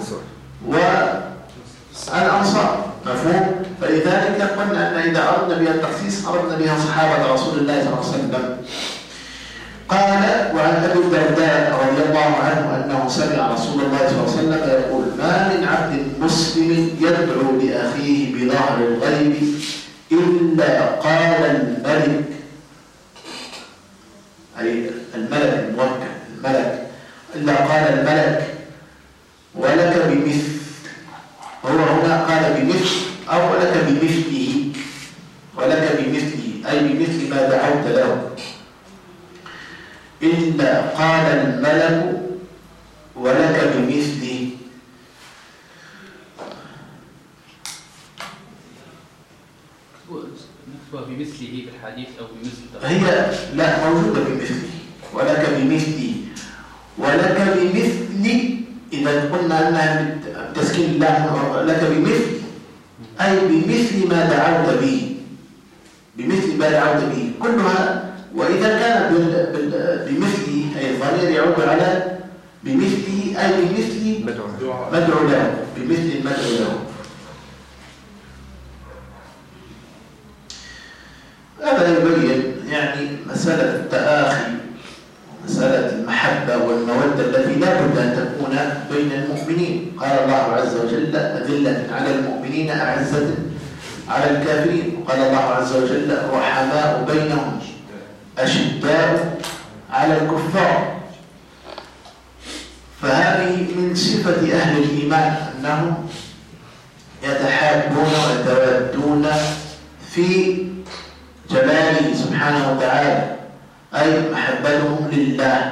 والأنصار، مفهوم؟ فلذلك قلنا أن إذا أردنا بها التخصيص أردنا بها صحابة رسول الله صلى الله عليه وسلم. قال: وعن أبي الدرداء رضي الله عنه أنه سمع رسول الله صلى الله عليه وسلم يقول: ما من عبد مسلم يدعو لأخيه بظهر الغيب إلا قال الملك، أي الملك الموكل، إلا قال الملك ولك بمثل. هو هنا قال بمثل أو ولك بمثله، أي بمثل ما دعوت له. إلا قال الملك ولك بمثله. نكتبها بمثله في الحديث أو بمثل، هي لا موجودة بمثله، ولك بمثله، ولك بمثل. إذا قلنا أنها بتسكين الله لك بمثل، أي بمثل ما دعوت به، كلها. وإذا كان بمثله أي الضمير يعود على بمثله، أي بمثل مدعو له، بمثل المدعو له. هذا يبين يعني مسألة التآخي، مسألة المحبة والمودة التي لا بد أن تكون بين المؤمنين. قال الله عز وجل: أذلة على المؤمنين أعزة على الكافرين. وقال الله عز وجل: رحماء بينهم أشداء على الكفار. فهذه من صفة أهل الإيمان أنهم يتحابون ويتودون في جلاله سبحانه وتعالى، أي محبتهم لله،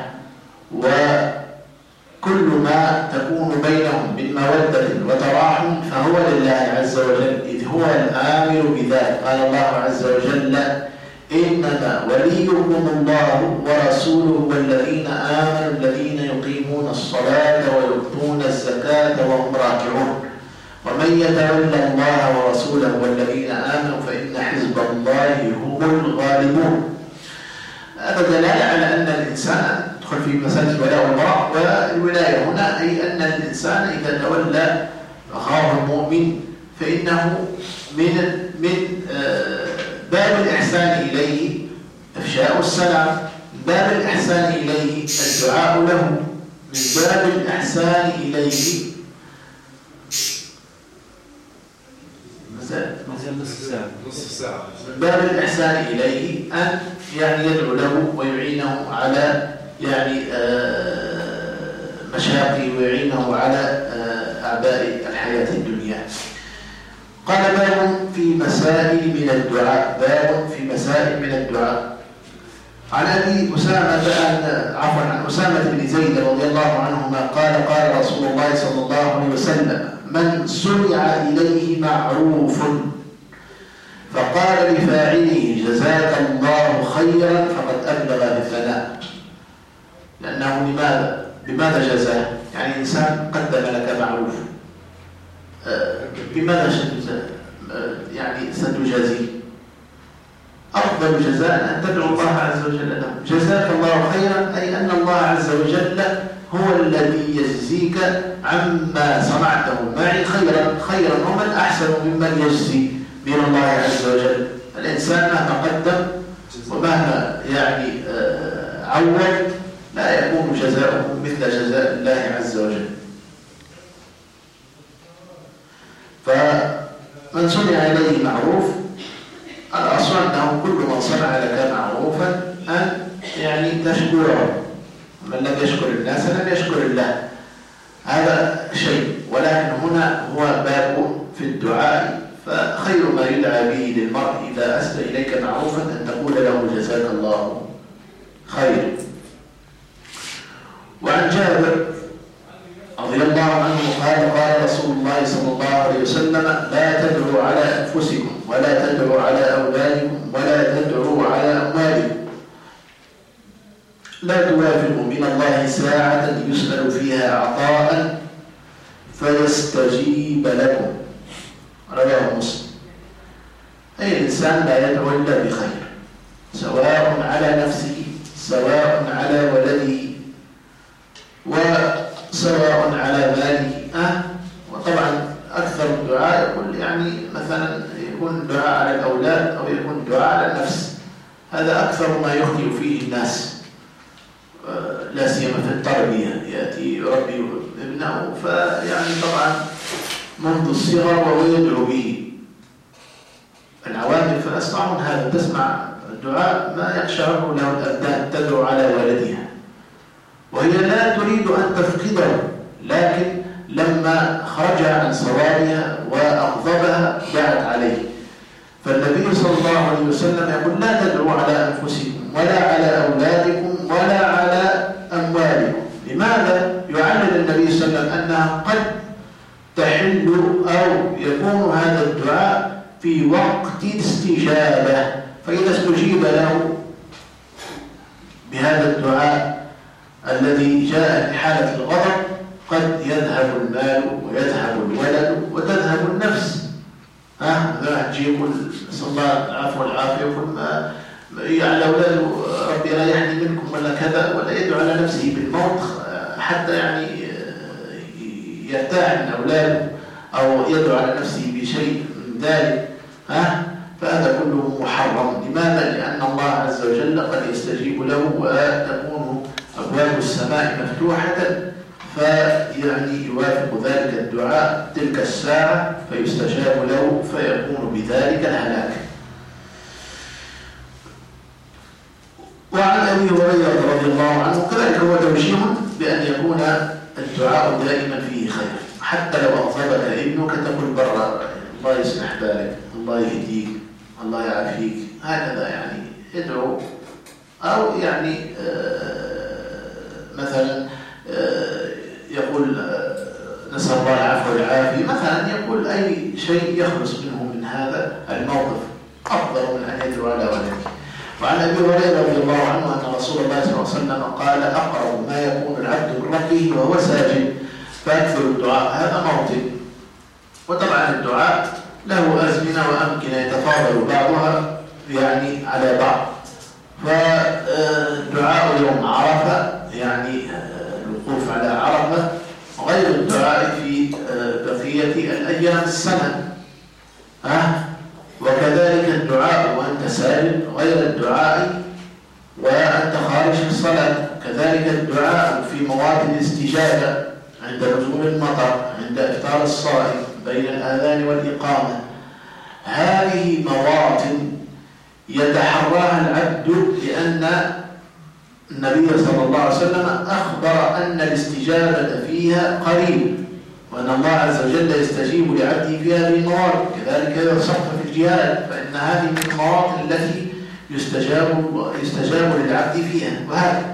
وكل ما تكون بينهم من مودة وتراحم فهو لله عز وجل، إذ هو الآمر بذلك. قال الله عز وجل: إنما وليكم الله ورسوله والذين آمنوا الذين يقيمون الصلاة ويؤتون الزكاة وهم راكعون ومن يتولى الله ورسوله والذين آمنوا فإن حزب الله هم الغالبون. هذا دلالة على أن الإنسان يدخل في مسألة الولاء والبراء، والولاية هنا أي أن الإنسان إذا تولى أخاه المؤمن فإنه من باب الإحسان إليه إفشاء السلام، باب الإحسان إليه الدعاء له، من باب الإحسان إليه نصف ساعة من باب الإحسان إليه أن يعني يدعو له ويعينه على يعني مشاقي، ويعينه على أعباء الحياة الدنيا. قال: باب في مسائل من الدعاء. عن أبي عن أسامة بن زيد رضي الله عنهما قال: قال رسول الله صلى الله عليه وسلم: من سمع إليه معروف فقال لفاعله جزاك الله خيرا فقد أبلغ بالثناء. لأنه بماذا جزاه؟ يعني إنسان قدم لك معروف، بماذا يعني ستجازيه؟ أفضل جزاء أن تدعو الله عز وجل له جزاك الله خيرا، أي أن الله عز وجل هو الذي يجزيك عما صنعته معي خيرا، ومن أحسن ممن يجزي من الله عز وجل. الإنسان مهما قدم ومهما يعني عود لا يكون جزاؤه مثل جزاء الله عز وجل. فمن صنع إليه معروف، الأصل أنه كل من صنع لك معروفا أن يعني تشكره، من لم يشكر الناس لم يشكر الله. هذا شيء، ولكن هنا هو باب في فخير ما يدعى به للمرء إذا أسدى إليك معروفا أن تقول له جزاك الله خير. وعن جابر رضي الله عنه قال قال رسول الله صلى الله عليه وسلم لا تدعوا على أنفسكم ولا تدعوا على أولادكم ولا تدعوا على أموالكم لا توافقوا من الله ساعة يسأل فيها عطاء فيستجيب لكم. رواه مسلم. أي الإنسان لا يدعو إلا بخير، سواء على نفسه سواء على ولده وسواء على ماله. وطبعا أكثر الدعاء يقول يعني مثلا يكون دعاء على الأولاد أو يكون دعاء على النفس، هذا أكثر ما يخطئ فيه الناس، لا سيما في التربية. يأتي يربي ابنه فيعني طبعا منذ الصغر وهو يدعو به. العوامل فأسمعون هذا، تسمع الدعاء ما يقشعر له الأبدان تدعو على والدها وهي لا تريد أن تفقده، لكن لما خرج عن صوابها وأغضبها دعت عليه. فالنبي صلى الله عليه وسلم يقول لا تدعوا على أنفسكم ولا على أولادكم ولا على أموالكم. لماذا؟ يعلل النبي صلى الله عليه وسلم أنها قد تحل أو يكون هذا الدعاء في وقت استجابة، فإذا استجيب له بهذا الدعاء الذي جاء في حالة الغضب قد يذهب المال ويذهب الولد وتذهب النفس. ذا تجي يقول نسأل الله العفو والعافية يقول ما على أولاده ربي ريحني منكم ولا كذا، ولا يدعو على نفسه بالموت حتى يعني يرتاح من أولاده أو يدعو على نفسه بشيء من ذلك. فهذا كله محرم. لماذا؟ لأن الله عز وجل قد يستجيب له وتكون أبواب السماء مفتوحة فيعني يوافق ذلك الدعاء تلك الساعة فيستجاب له فيكون بذلك الهلاك. وعن أبي هريرة رضي الله عنه كذلك هو توجيه بأن يكون الدعاء دائما فيه خير، حتى لو أغضبك ابنك تقول برا الله يصلح بالك، الله يهديك، الله يعافيك، هكذا يعني يدعو. أو يعني مثلا يقول نسأل الله العفو والعافية، مثلا يقول أي شيء يخلص منه من هذا الموقف أفضل من أن يدعو على ولده. وعن أبي هريرة رضي الله عنه أن رسول الله صلى الله عليه وسلم قال أقرب ما يكون العبد من ربه وهو ساجد فأكثر الدعاء. هذا موطن. وطبعا الدعاء له أزمنة وأمكنة يتفاضل بعضها يعني على بعض. فدعاء يوم عرفة يعني الوقوف على عرفة غير الدعاء في بقية الأيام السنة. وكذلك الدعاء وأنت ساجد غير الدعاء وأنت خارج الصلاة. كذلك الدعاء في مواطن الاستجابة عند نزول المطر، عند إفطار الصائم، بين الآذان والإقامة. هذه مواطن يتحراها العبد لأن النبي صلى الله عليه وسلم أخبر أن الاستجابة فيها قريب، وأن الله عز وجل يستجيب لعبده في هذه المواطن. كذلك إذا صح في الجهاد فإن هذه من المواطن التي يستجاب للعبد فيها. وهذا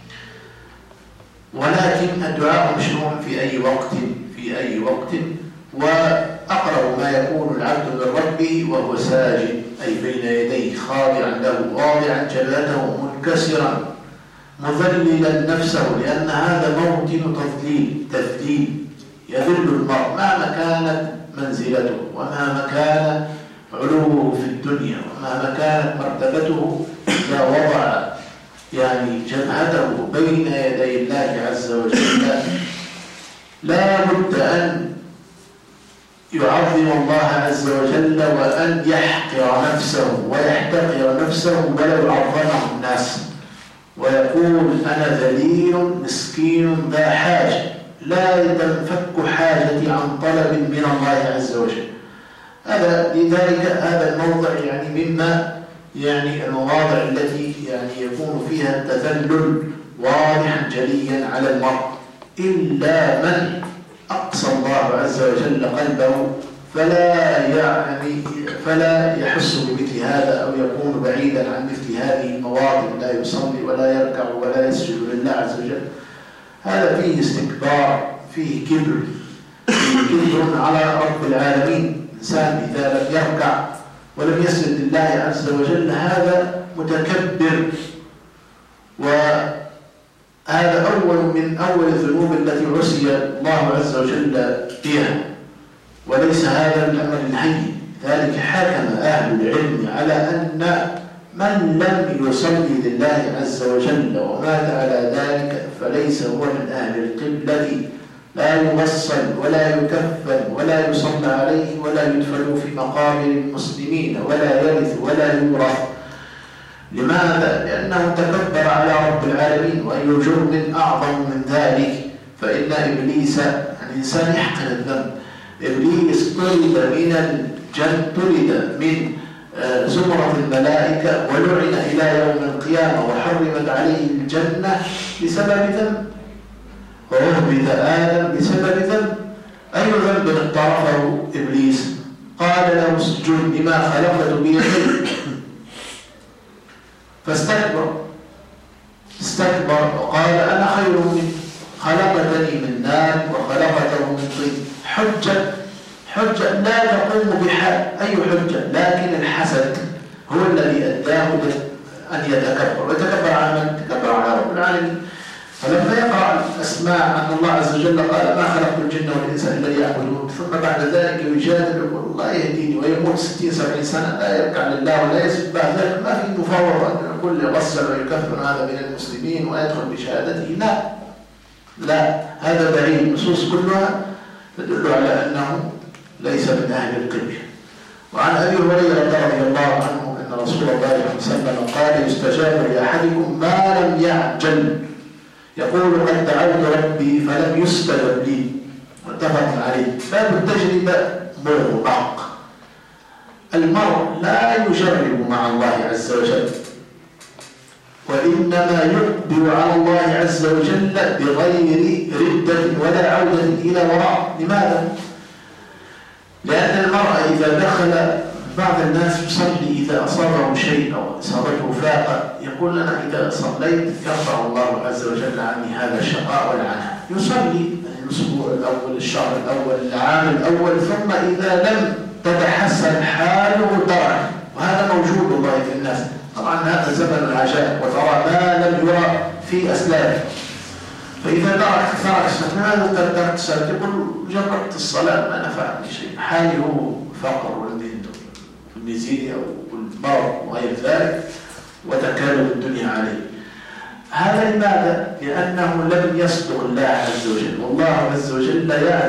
ولكن الدعاء مشروع في أي وقت وأقرب ما يكون العبد من ربه وهو ساجد، أي بين يديه خاضعا له، واضعا جبهته منكسرا مذللا نفسه، لأن هذا موطن تذليل يذل المرء مهما كانت منزلته ومهما كان علوه في الدنيا ومهما كانت مرتبته. إذا وضع يعني جبهته بين يدي الله عز وجل لا بد أن يعظم الله عز وجل وأن يحقر نفسه ويحتقر نفسه ولو عظمه الناس، ويقول أنا ذليل مسكين ذا حاجة لا تنفك حاجتي عن طلب من الله عز وجل. لذلك هذا الموضع يعني مما يعني المواضع التي يعني يكون فيها التذلل واضحا جليا على المرء، إلا من أقصى الله عز وجل قلبه فلا يحس بمثل هذا أو يكون بعيدا عن مثل هذه المواطن، لا يصلي ولا يركع ولا يسجد لله عز وجل. هذا فيه استكبار، فيه كبر على رب العالمين. الإنسان إذا لم يركع ولم يسجد لله عز وجل هذا متكبر، وهذا من أول الذنوب التي عصي الله عز وجل بها، وليس هذا الأمر الهين. ذلك حكم أهل العلم على أن من لم يصلي لله عز وجل ومات على ذلك فليس هو من أهل القبلة، لا يغسل ولا يكفن ولا يصلى عليه ولا يدفن في مقابر المسلمين ولا يرث ولا يورث. لماذا؟ لأنه تكبر على رب العالمين. وأي جرم أعظم من ذلك؟ فإن إبليس، الإنسان يحقن الذنب، إبليس طرد من زمرة الملائكة ولعن إلى يوم القيامة وحرمت عليه الجنة بسبب ذنب، وأهبط آدم بسبب ذنب. أي ذنب اقترفه إبليس؟ قال له اسجد لما خلقت بيدي، فاستكبر وقال أنا خير منه، خلقتني من نار وخلقته من طين. حجة لا تقوم بحال، أي حجة؟ لكن الحسد هو الذي أداه أن يتكبر، ويتكبر على من؟ يتكبر على رب العالمين. فلما يقرأ الأسماء أن الله عز وجل قال ما خلقت الجن والإنس إلا ليعبدون، ثم بعد ذلك يجادل ويقول الله يهديني، ويموت 60-70 سنة لا يركع لله ولا يسجد، بعد ذلك ما في مفاوضة أن يقول يغسل ويكفر هذا من المسلمين ويدخل بشهادته. لا، هذا بعيد. النصوص كلها تدل على أنه ليس من أهل القبلة. وعن أبي هريرة رضي الله عنه أن رسول الله صلى الله عليه وسلم قال يستجاب لأحدكم ما لم يعجل، يقول قد دعوت ربي فلم يستجب لي، متفق عليه. باب التجربة مغلق. المرء لا يجرب مع الله عز وجل، وإنما يقبل على الله عز وجل بغير ردة ولا عودة إلى وراء. لماذا؟ لأن المرء إذا دخل، بعض الناس يصلي إذا أصابه شيء أو أصابته فاقة يقول أنا إذا صليت يرفع الله عز وجل عني هذا الشقاء والعناء. يصلي الأسبوع الأول، الشهر الأول، العام الأول، ثم إذا لم تتحسن حاله ترك. وهذا موجود والله في الناس. طبعا هذا زمن العجائب، وترى ما لم يرى في أسلافه. فإذا ترك هذا تركت الصلاة، يقول جربت الصلاة ما نفعني شيء، حالي هو فقر والميزينيا والمرض وغير ذلك وتكالب الدنيا عليه. هذا لماذا؟ لأنه لم يصدق الله عز وجل، والله عز وجل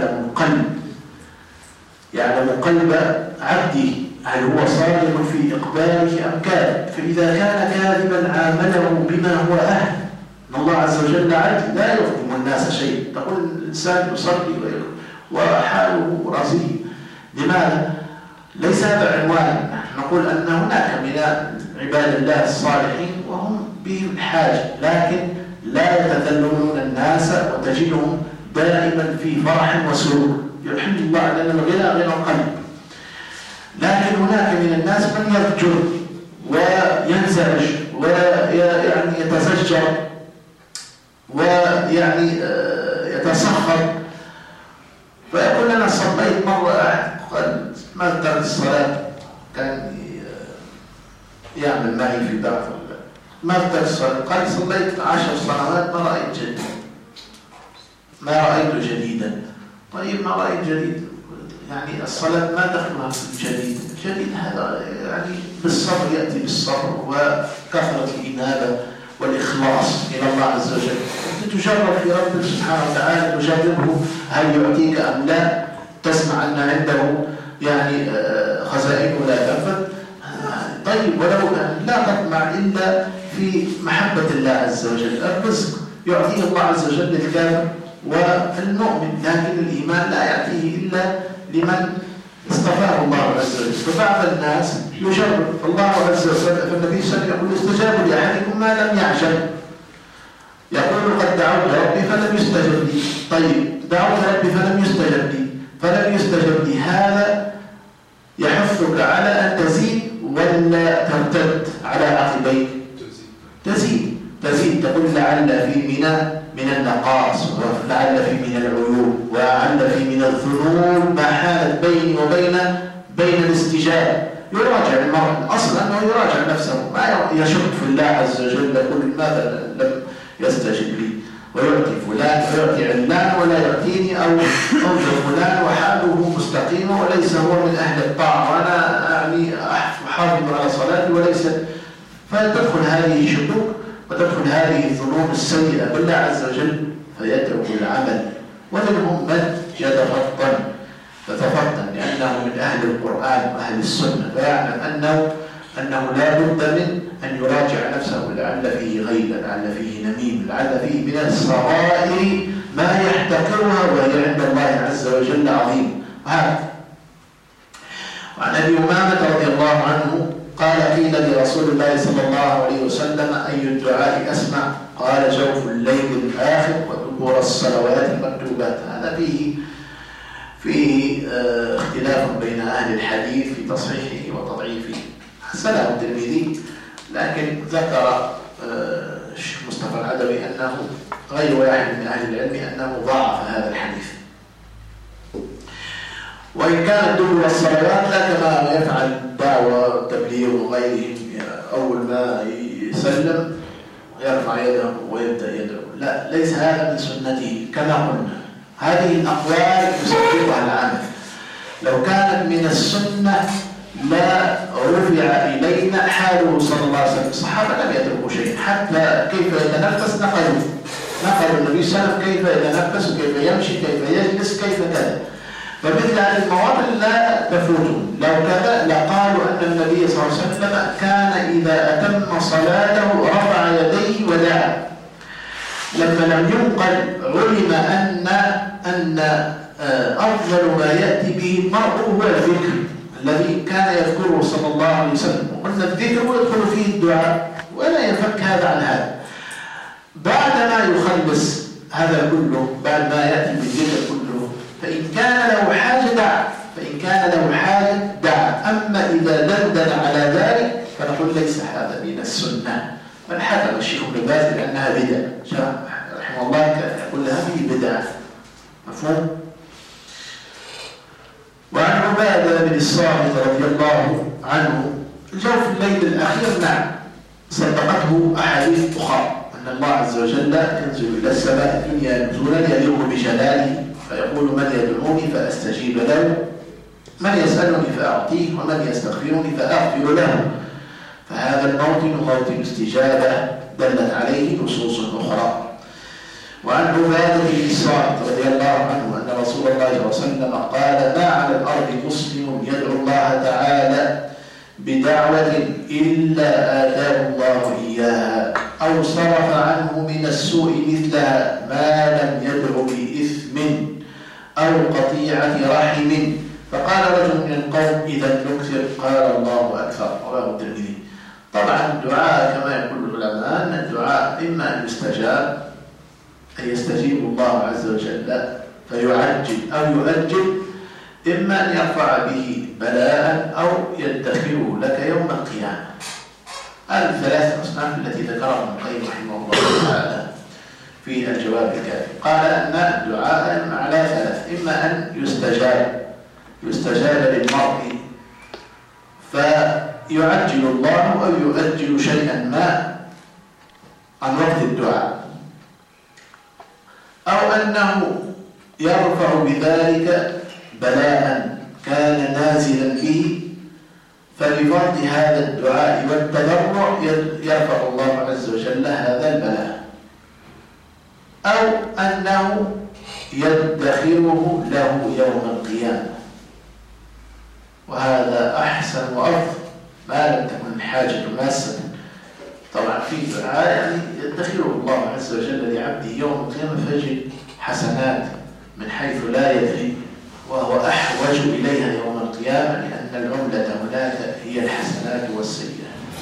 يعلم قلب عبده، هل هو صادق في إقباله أم كاذب. فإذا كان كاذبا عامله بما هو أهل. إن الله عز وجل عدل لا يظلم الناس شيء. تقول الإنسان يصلي وحاله رزي. لماذا؟ ليس هذا عنوان. نقول أن هناك من عباد الله الصالحين وهم بهم الحاجة، لكن لا يتذللون الناس، وتجدهم دائما في فرح وسرور. يحمد الله على أن الغنى غنى القلب. لكن هناك من الناس من يضجر وينزعج ويعني يتزجر ويعني يتسخر، فيقول أنا صليت مرة قال ما ترك الصلاة، كان يعمل معي في بعض ما ترك الصلاة، قال صليت 10 سنوات ما رأيت جديدا. طيب ما رأيت جديد؟ يعني الصلاة ما دخلها في الجديد هذا يعني بالصبر، يأتي بالصبر وكثرة الإنابة والإخلاص إلى الله عز وجل. تجرب في ربك سبحانه وتعالى، تجربه هل يعطيك أم لا، تسمع أن عنده يعني خزائنه لا تنفذ. طيب ولو لا تطمع إلا في محبة الله عز وجل. الرزق يعطيه الله عز وجل الكافر والمؤمن، لكن الإيمان لا يأتيه إلا لمن اصطفاه الله عز وجل. فبعض الناس يجرب الله عز وجل. فالنبي صلى الله عليه وسلم يقول استجاب لأحدكم ما لم يعجل، يقول قد دعوت ربي فلم يستجب لي. طيب دعوت ربي فلم يستجب لي، هذا يحثك على أن تزيد ولا ترتد على عقبيك؟ تزيد تقول لعل في من النقائص، ولعل في من العيوب، ولعل في من الذنوب ما حالت بيني بين الاستجابة. يراجع المرء، الأصل أنه يراجع نفسه، ما يشك في الله عز وجل يقول لماذا لم يستجب لي، ويعطي فلان ويعطي علان ولا يعطيني، أو فلان وحاله مستقيمة وليس هو من أهل الطاعة، وأنا يعني أحافظ على صلاتي وليس. فتدخل هذه الشكوك وتدخل هذه الظنون السيئة بالله عز وجل، فيترك العمل. ومنهم من يتفطن لأنه من أهل القرآن وأهل السنة، فيعلم أنه لا بد من أن يراجع نفسه، لعل فيه غيبة، لعل فيه نميم، لعل فيه من الصغائر ما يحتقرها وهي عند الله عز وجل عظيم. وهذا وعن أبي أمامة رضي الله عنه قال قيل لرسول الله صلى الله عليه وسلم أي الدعاء أسمع؟ قال جوف الليل الآخر ودبر الصلوات المكتوبات. هذا فيه اختلاف بين أهل الحديث في تصحيحه وتضعيفه. حسنه الترمذي، لكن ذكر الشيخ مصطفى العدوي أنه غير واحد من أهل العلم أنه ضعف هذا الحديث. وإن كانت دبر الصلوات لا كما يفعل الدعوة والتبليغ وغيرهم، أول ما يسلم يرفع يده ويبدأ يدعو، لا، ليس هذا من سنته كما قلنا. هذه الأقوال يصدقها العمل. لو كانت من السنة لا رفع إلينا حاله صلى الله عليه وسلم. الصحابة لم يتركوا شيء، حتى كيف يتنفس نقلوا النبي صلى الله عليه وسلم كيف يتنفس وكيف يمشي كيف يجلس كيف كذا. فمثل هذه المواطن لا تفوتهم. لو كذا لقالوا أن النبي صلى الله عليه وسلم كان إذا أتم صلاته رفع يديه ودعا. لما لم ينقل علم أن أفضل ما يأتي به المرء هو الذكر الذي كان يذكره صلى الله عليه وسلم. وقلنا الذكر يدخل فيه الدعاء ولا ينفك هذا عن هذا. بعدما يخلص هذا كله، بعد ما يأتي بالذكر كله، فإن كان له حاجة دعا. أما إذا دندن على ذلك فنقول ليس هذا من السنة. من حكم الشيخ ابن باز بأنها بدعة رحمه الله يقول هذه بدعة. مفهوم؟ وعن عبادة بن الصامت رضي الله عنه جوف الليل الأخير نعم صدقته أحاديث أخرى أن الله عز وجل ينزل إلى السماء الدنيا نزولا يليق بجلاله فيقول من يدعوني فأستجيب له، من يسألني فأعطيه، ومن يستغفرني فأغفر له. فهذا الموطن موطن استجابة دلت عليه نصوص أخرى. وعن عبادة بن الصامت رضي الله عنه أن رسول الله صلى الله عليه وسلم قال ما على الأرض مسلم يدعو الله تعالى بدعوة إلا آتاه الله إياها أو صرف عنه من السوء مثلها ما لم يدعو بإثم أو قطيعة رحم. فقال رجل من القوم إذا نكثر، قال الله أكثر. رواه الترمذي. طبعا الدعاء كما يقول العلماء أن الدعاء إما أن يستجاب أن يستجيب الله عز وجل فيعجل أو يؤجل، إما أن يرفع به بلاء أو يدخره لك يوم القيامة. هذه الثلاث أصناف التي ذكرها ابن القيم رحمه الله تعالى في الجواب الكافي. قال أن الدعاء على ثلاث، إما أن يستجاب للمرء فيعجل الله أو يؤجل شيئا ما عن وقت الدعاء، أو أنه يرفع بذلك بلاء كان نازلا به فبفضل هذا الدعاء والتضرع يرفع الله عز وجل هذا البلاء، أو أنه يدخره له يوم القيامة. وهذا أحسن وأفضل ما لم تكن الحاجة ماسة. طبعا في دعاء يعني يدخره الله عز وجل لعبده يوم القيامة فيجد حسنات من حيث لا يدري، وهو أحوج إليها يوم القيامة لأن العملة هناك هي الحسنات والسيئات.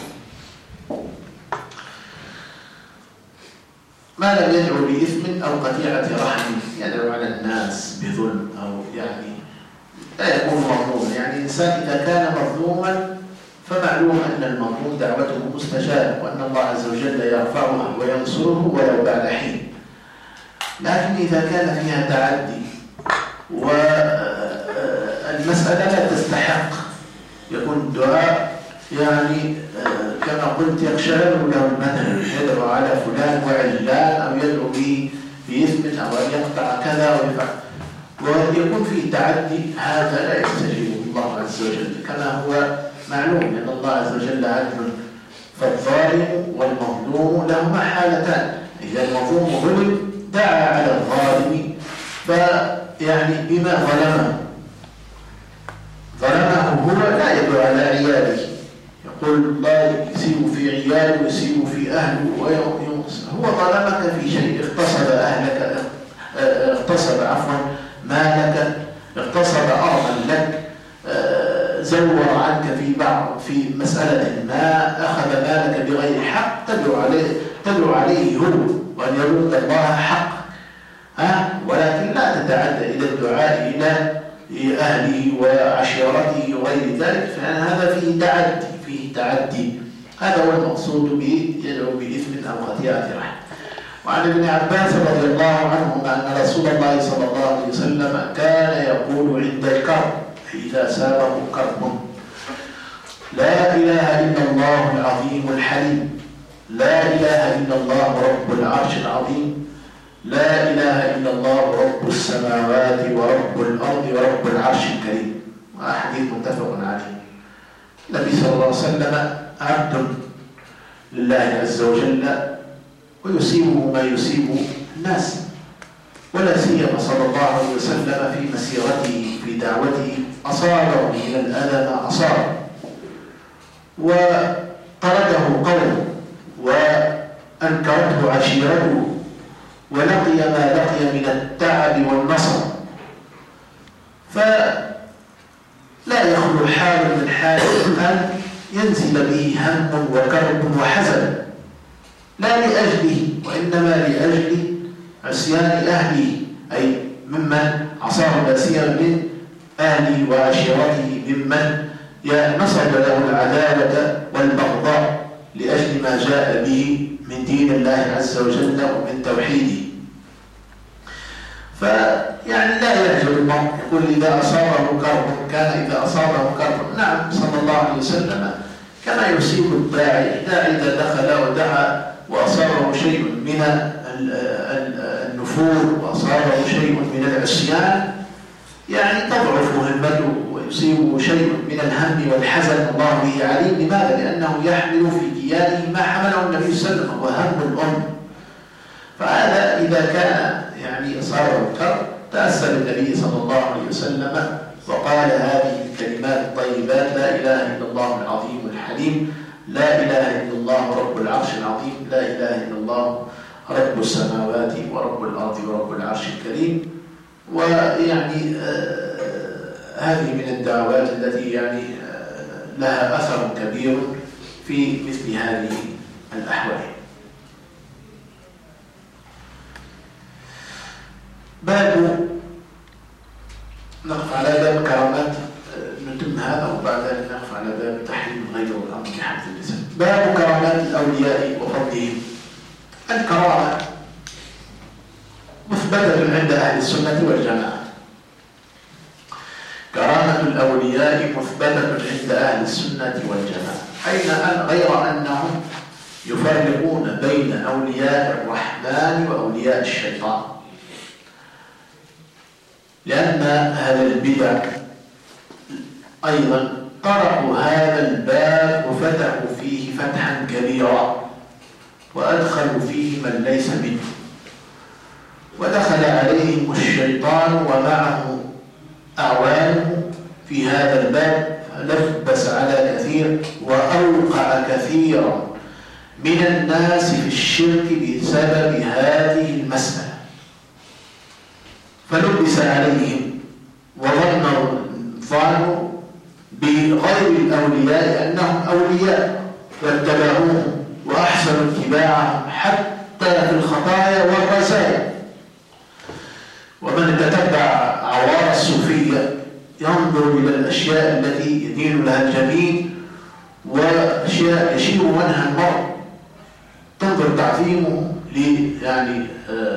ما لم يدعو بإثم أو قطيعة رحم، يدعو على الناس بظلم أو يعني لا يكون مظلوما. يعني الإنسان إذا كان مظلوما فمعلوم أن المظلوم دعوته مستجابة وأن الله عز وجل يرفعه وينصره ولو بعد حين. لكن إذا كان فيها تعدي والمسألة لا تستحق، يكون الدعاء يعني كما قلت يقشعر له المدن، يدعو على فلان وعلان أو يدعو به بإثم أو أن يقطع كذا ويفعل، ويكون فيه تعدي، هذا لا يستجيب الله عز وجل كما هو معلوم أن الله عز وجل عدل. فالظالم والمظلوم لهما حالتان، إذا المظلوم ظلم دعا على الظالم فيعني بما ظلمه هو لا يدعو على عياله، يقول الله يسيب في عياله ويسيب في أهله وينقص. هو ظلمك في شيء، اغتصب مالك، اغتصب أرضا لك، زور عنك في مسألة ما، أخذ مالك بغير حق، تدعو عليه هو وأن يرد الله حق، ولكن لا تتعدى إلى الدعاء إلى أهله وعشيرته وغير ذلك، فإن هذا فيه تعدي. هذا هو المقصود به، يدعو بإثم أو خطيئة رحم. وعن ابن عباس رضي الله عنهما أن رسول الله صلى الله عليه وسلم كان يقول عند الكرب إذا سابه كرب: لا إله إلا الله العظيم الحليم، لا إله إلا الله رب العرش العظيم، لا إله إلا الله رب السماوات ورب الأرض ورب العرش الكريم. حديث متفق عليه. النبي صلى الله عليه وسلم عبد لله عز وجل ويصيبه ما يصيب الناس، ولا سيما صلى الله عليه وسلم في مسيرته في دعوته أصابه من الأذى ما أصاب، وطرده قومه وأنكرته عشيرته، ولقي ما لقي من التعب والنصر. فلا يخلو حال من حال أن ينزل به هم وكرب وحزن، لا لأجله وإنما لأجل عصيان أهله، أي ممن عصاه، لا سيما من أهله وعشيرته، ممن نصب له العداوة والبغضاء لأجل ما جاء به من دين الله عز وجل ومن توحيده. فيعني لا يعجب المرء يقول إذا أصابه كرب، كان إذا أصابه كرب. نعم صلى الله عليه وسلم كما يصيب الداعي إذا دخل ودعا وأصابه شيء من النفور وأصابه شيء من العصيان، يعني تضعف همته ويصيبه شيء من الهم والحزن، الله به عليم. لماذا؟ لأنه يحمل في كيانه ما حمله النبي صلى الله عليه وسلم، وهم الأم. فهذا إذا كان يعني أصابه الكرب تأسى بالنبي صلى الله عليه وسلم وقال هذه الكلمات الطيبات: لا إله إلا الله العظيم الحليم، لا إله إلا الله رب العرش العظيم، لا إله إلا الله رب السماوات ورب الأرض ورب العرش الكريم. ويعني هذه من الدعوات التي يعني لها أثر كبير في مثل هذه الأحوال. باب، نقف على باب كرامات، نتم هذا وبعد ذلك نقف على باب تحريم الغيب والأمر بحفظ اللسان. باب كرامات الأولياء وفضلهم. الكرامة مثبتة عند أهل السنة والجماعة. كرامة الأولياء مثبتة عند أهل السنة والجماعة، غير أنهم يفرقون بين أولياء الرحمن وأولياء الشيطان، لأن أهل البدع أيضا طرحوا هذا الباب وفتحوا فيه فتحا كبيرا، وأدخلوا فيه من ليس منه، ودخل عليهم الشيطان ومعه أعوانه في هذا الباب، فلبس على كثير وأوقع كثيرا من الناس في الشرك بسبب هذه المسألة. فلبس عليهم وظنوا بغير الأولياء أنهم أولياء واتبعوهم وأحسنوا اتباعهم حتى في الخطايا والرزايا. ومن تتبع عوار الصوفية ينظر إلى الأشياء التي يدين لها الجميل وأشياء يشيب منها المرء تنظر تعظيمه يعني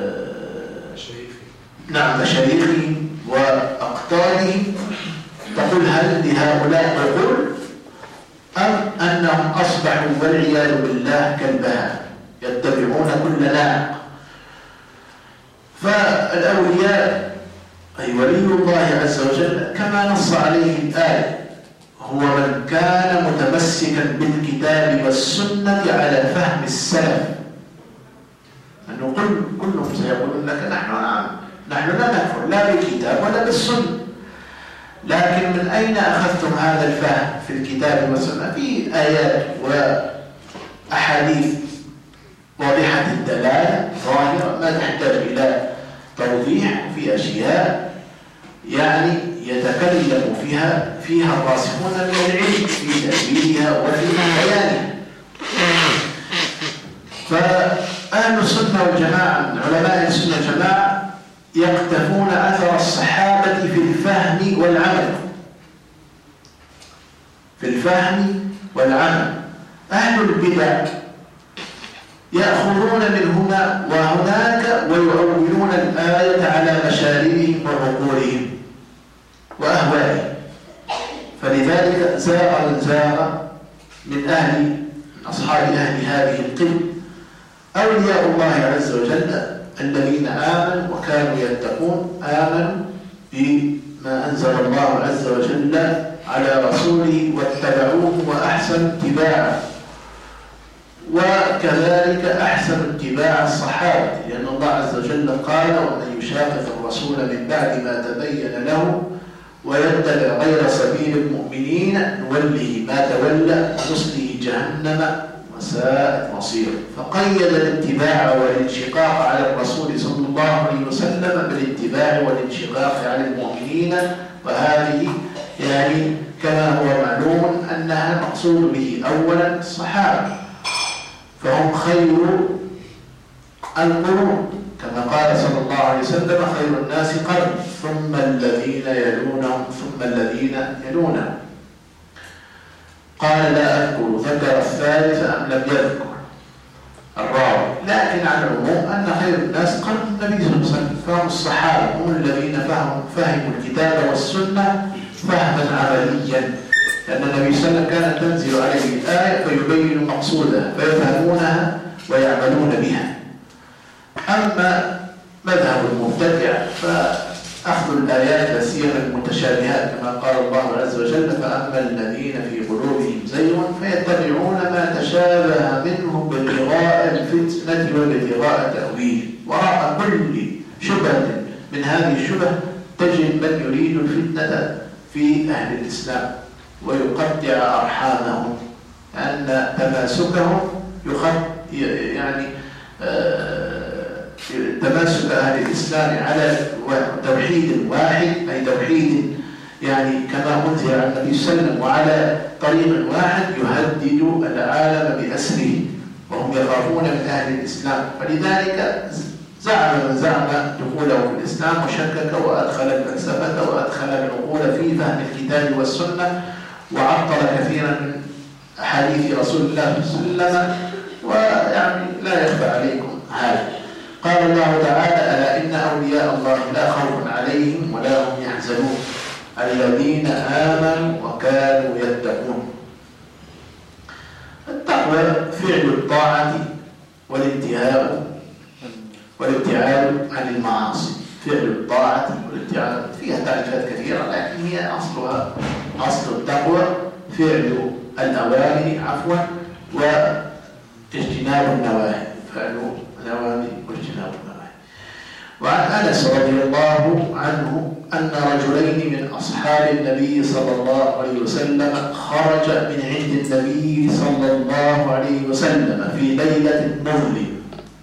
نعم مشايخه وأقطاره، تقول هل لهؤلاء عقول أم أنهم أصبحوا والعياذ بالله كالبهائم يتبعون كل ناعق؟ فالأولياء أي ولي الله عز وجل كما نص عليه الآية هو من كان متمسكا بالكتاب والسنة على فهم السلف. أنه كلهم سيقولون لك نحن لا نكفر لا بالكتاب ولا بالسنة، لكن من أين أخذتم هذا الفهم في الكتاب والسنة؟ في آيات وأحاديث واضحة الدلالة ظاهرة ما تحتاج إلى توضيح، في أشياء يعني يتكلم فيها الراسخون من العلم في تأويلها وفي بيانها. فأهل السنة والجماعة علماء السنة والجماعة يقتفون أثر الصحابة في الفهم والعمل، في الفهم والعمل. أهل البدع يأخذون من هنا وهناك ويؤولون الآية على مشاربهم وعقولهم وأهوائهم، فلذلك زاغ من زاغ من أصحاب أهل هذه القبلة. أولياء الله عز وجل الذين آمنوا وكانوا يتقون آمنوا بما أنزل الله عز وجل على رسوله واتبعوه وأحسنوا اتباعه، وكذلك أحسن اتباع الصحابة، لأن الله عز وجل قال ومن يشاقق الرسول من بعد ما تبين له ويتبع غير سبيل المؤمنين نوله ما تولى ونصله جهنم وساءت مصيره. فقيد الاتباع والانشقاق على الرسول صلى الله عليه وسلم بالاتباع والانشقاق على المؤمنين، وهذه يعني كما هو معلوم أنها مقصود به أولا الصحابة، فهم خير القرون كما قال صلى الله عليه وسلم خير الناس قرن ثم الذين يلونهم ثم الذين يلونهم. قال لا أذكر ذكر الثالث أم لم يذكر الرابع، لكن على العموم أن خير الناس قرن النبي صلى الله عليه وسلم، فهم الصحابة هم الذين فهموا الكتاب والسنة فهما عمليا، لأن النبي صلى الله عليه وسلم كانت تنزل عليه الآية فيبين مقصودها فيفهمونها ويعملون بها. أما مذهب المبتدع فأخذ الآيات لا سيما المتشابهات كما قال الله عز وجل فأما الذين في قلوبهم زيغ فيتبعون ما تشابه منه ابتغاء الفتنة وابتغاء تأويله. وراء كل شبهة من هذه الشبه تجد من يريد الفتنة في أهل الإسلام ويقطع أرحامهم، لأن تماسكهم يعني تماسك أهل الإسلام على توحيد واحد، أي توحيد يعني كما أنزل على النبي صلى الله عليه وسلم وعلى طريق واحد يهدد العالم بأسره، وهم يخافون من أهل الإسلام. فلذلك زعم من زعم دخوله في الإسلام وشكك وأدخل الفلسفة وأدخل العقول في فهم الكتاب والسنة وعطل كثيرا من أحاديث رسول الله صلى الله عليه وسلم، ويعني لا يخفى عليكم هذا. قال الله تعالى ألا إن أولياء الله لا خوف عليهم ولا هم يحزنون الذين آمنوا وكانوا يتقون. التقوى فعل الطاعة والابتعاد عن المعاصي، فعل الطاعة والابتعاد فيها تعريفات كثيرة، لكن هي أصل التقوى فعل الأوامر واجتناب النواهي، فعل الأوامر واجتناب النواهي. وعن أنس رضي الله عنه أن رجلين من أصحاب النبي صلى الله عليه وسلم خرج من عند النبي صلى الله عليه وسلم في ليلة مظلمة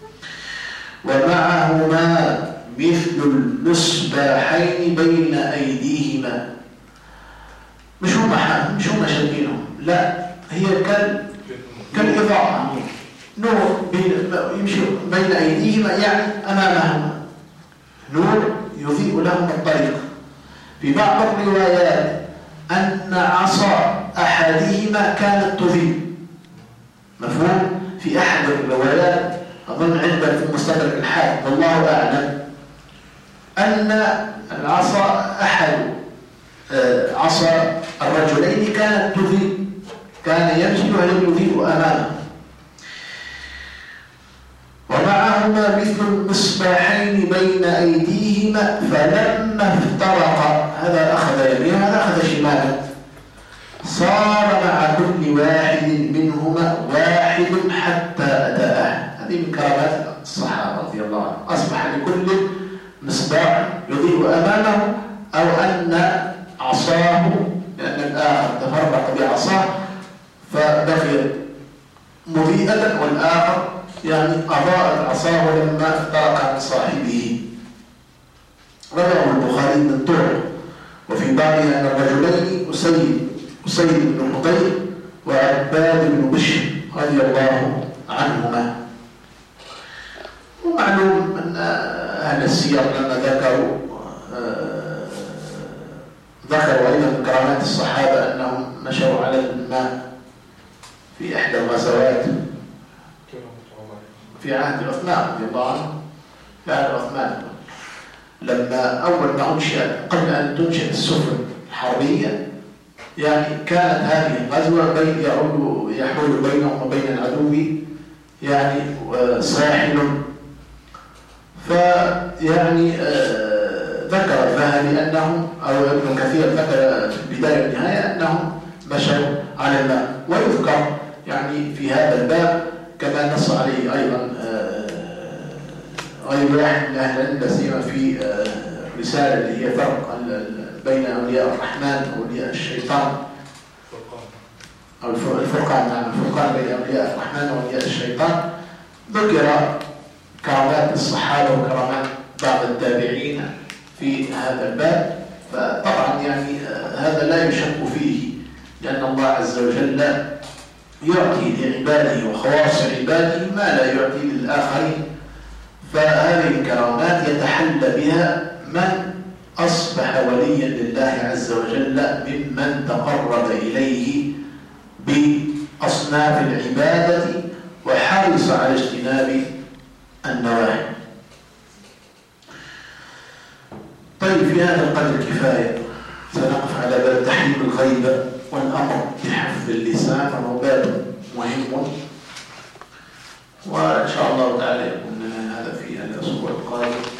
ومعهما مثل المصباحين بين أيديهما، مش هم شايفينهم، لا هي كالإضاءة، نور يمشي بين أيديهما يعني أمامهما، نور يضيء لهم الطريق. في بعض الروايات أن عصا أحدهما كانت تضيء. مفهوم؟ في أحد الروايات أظن عندك في مستدرك الحاكم والله أعلم أن العصا أحد عصا الرجلين كانت تضيء، كان يمشي وهي يضيء أمامه، ومعهما مثل المصباحين بين أيديهما فلما افترقا، هذا أخذ يمينه هذا أخذ شماله، صار مع كل واحد منهما واحد حتى أتاه. هذه من كرامات الصحابة رضي الله عنهم، أصبح لكل مصباح يضيء أمامه، أو أن عصاه لأن الآخر تفرق بعصاه فبقي مضيئة والآخر يعني أضاءت عصاه لما افترق عن صاحبه. رواه البخاري من طرق، وفي بعضها أن الرجلين أسيد بن حضير وعباد بن بشر رضي الله عنهما. ومعلوم أن أهل السير لما ذكروا أيضا من كرامات الصحابة أنهم مشوا على الماء في إحدى الغزوات في عهد عثمان رضي الله عنه. في عهد عثمان لما أول ما أنشأ قبل أن تنشأ السفن الحربية يعني كانت هذه الغزوة يحول بينهم وبين العدو يعني ساحل، فيعني ذكر الذهبي أنهم أو ابن كثير ذكر في البداية والنهاية أنهم مشوا على الماء. ويذكر يعني في هذا الباب كما نص عليه أيضا غير واحد من أهل العلم سيما في رسالة اللي هي فرق بين أولياء الرحمن وأولياء الشيطان أو الفرقان، نعم الفرقان بين أولياء الرحمن وأولياء الشيطان. ذكر كرامات الصحابة وكرامات بعض التابعين في هذا الباب، فطبعا يعني هذا لا يشك فيه، لأن الله عز وجل يعطي لعباده وخواص عباده ما لا يعطي للآخرين، فهذه الكرامات يتحلى بها من أصبح وليا لله عز وجل ممن تقرب إليه بأصناف العبادة وحرص على اجتناب النواهي. طيب في هذا القدر كفاية، سنقف على باب تحريم الغيبة والأمر بحفظ اللسان، وهو باب مهم، وإن شاء الله تعالى يكون لنا هذا في الأسبوع القادم.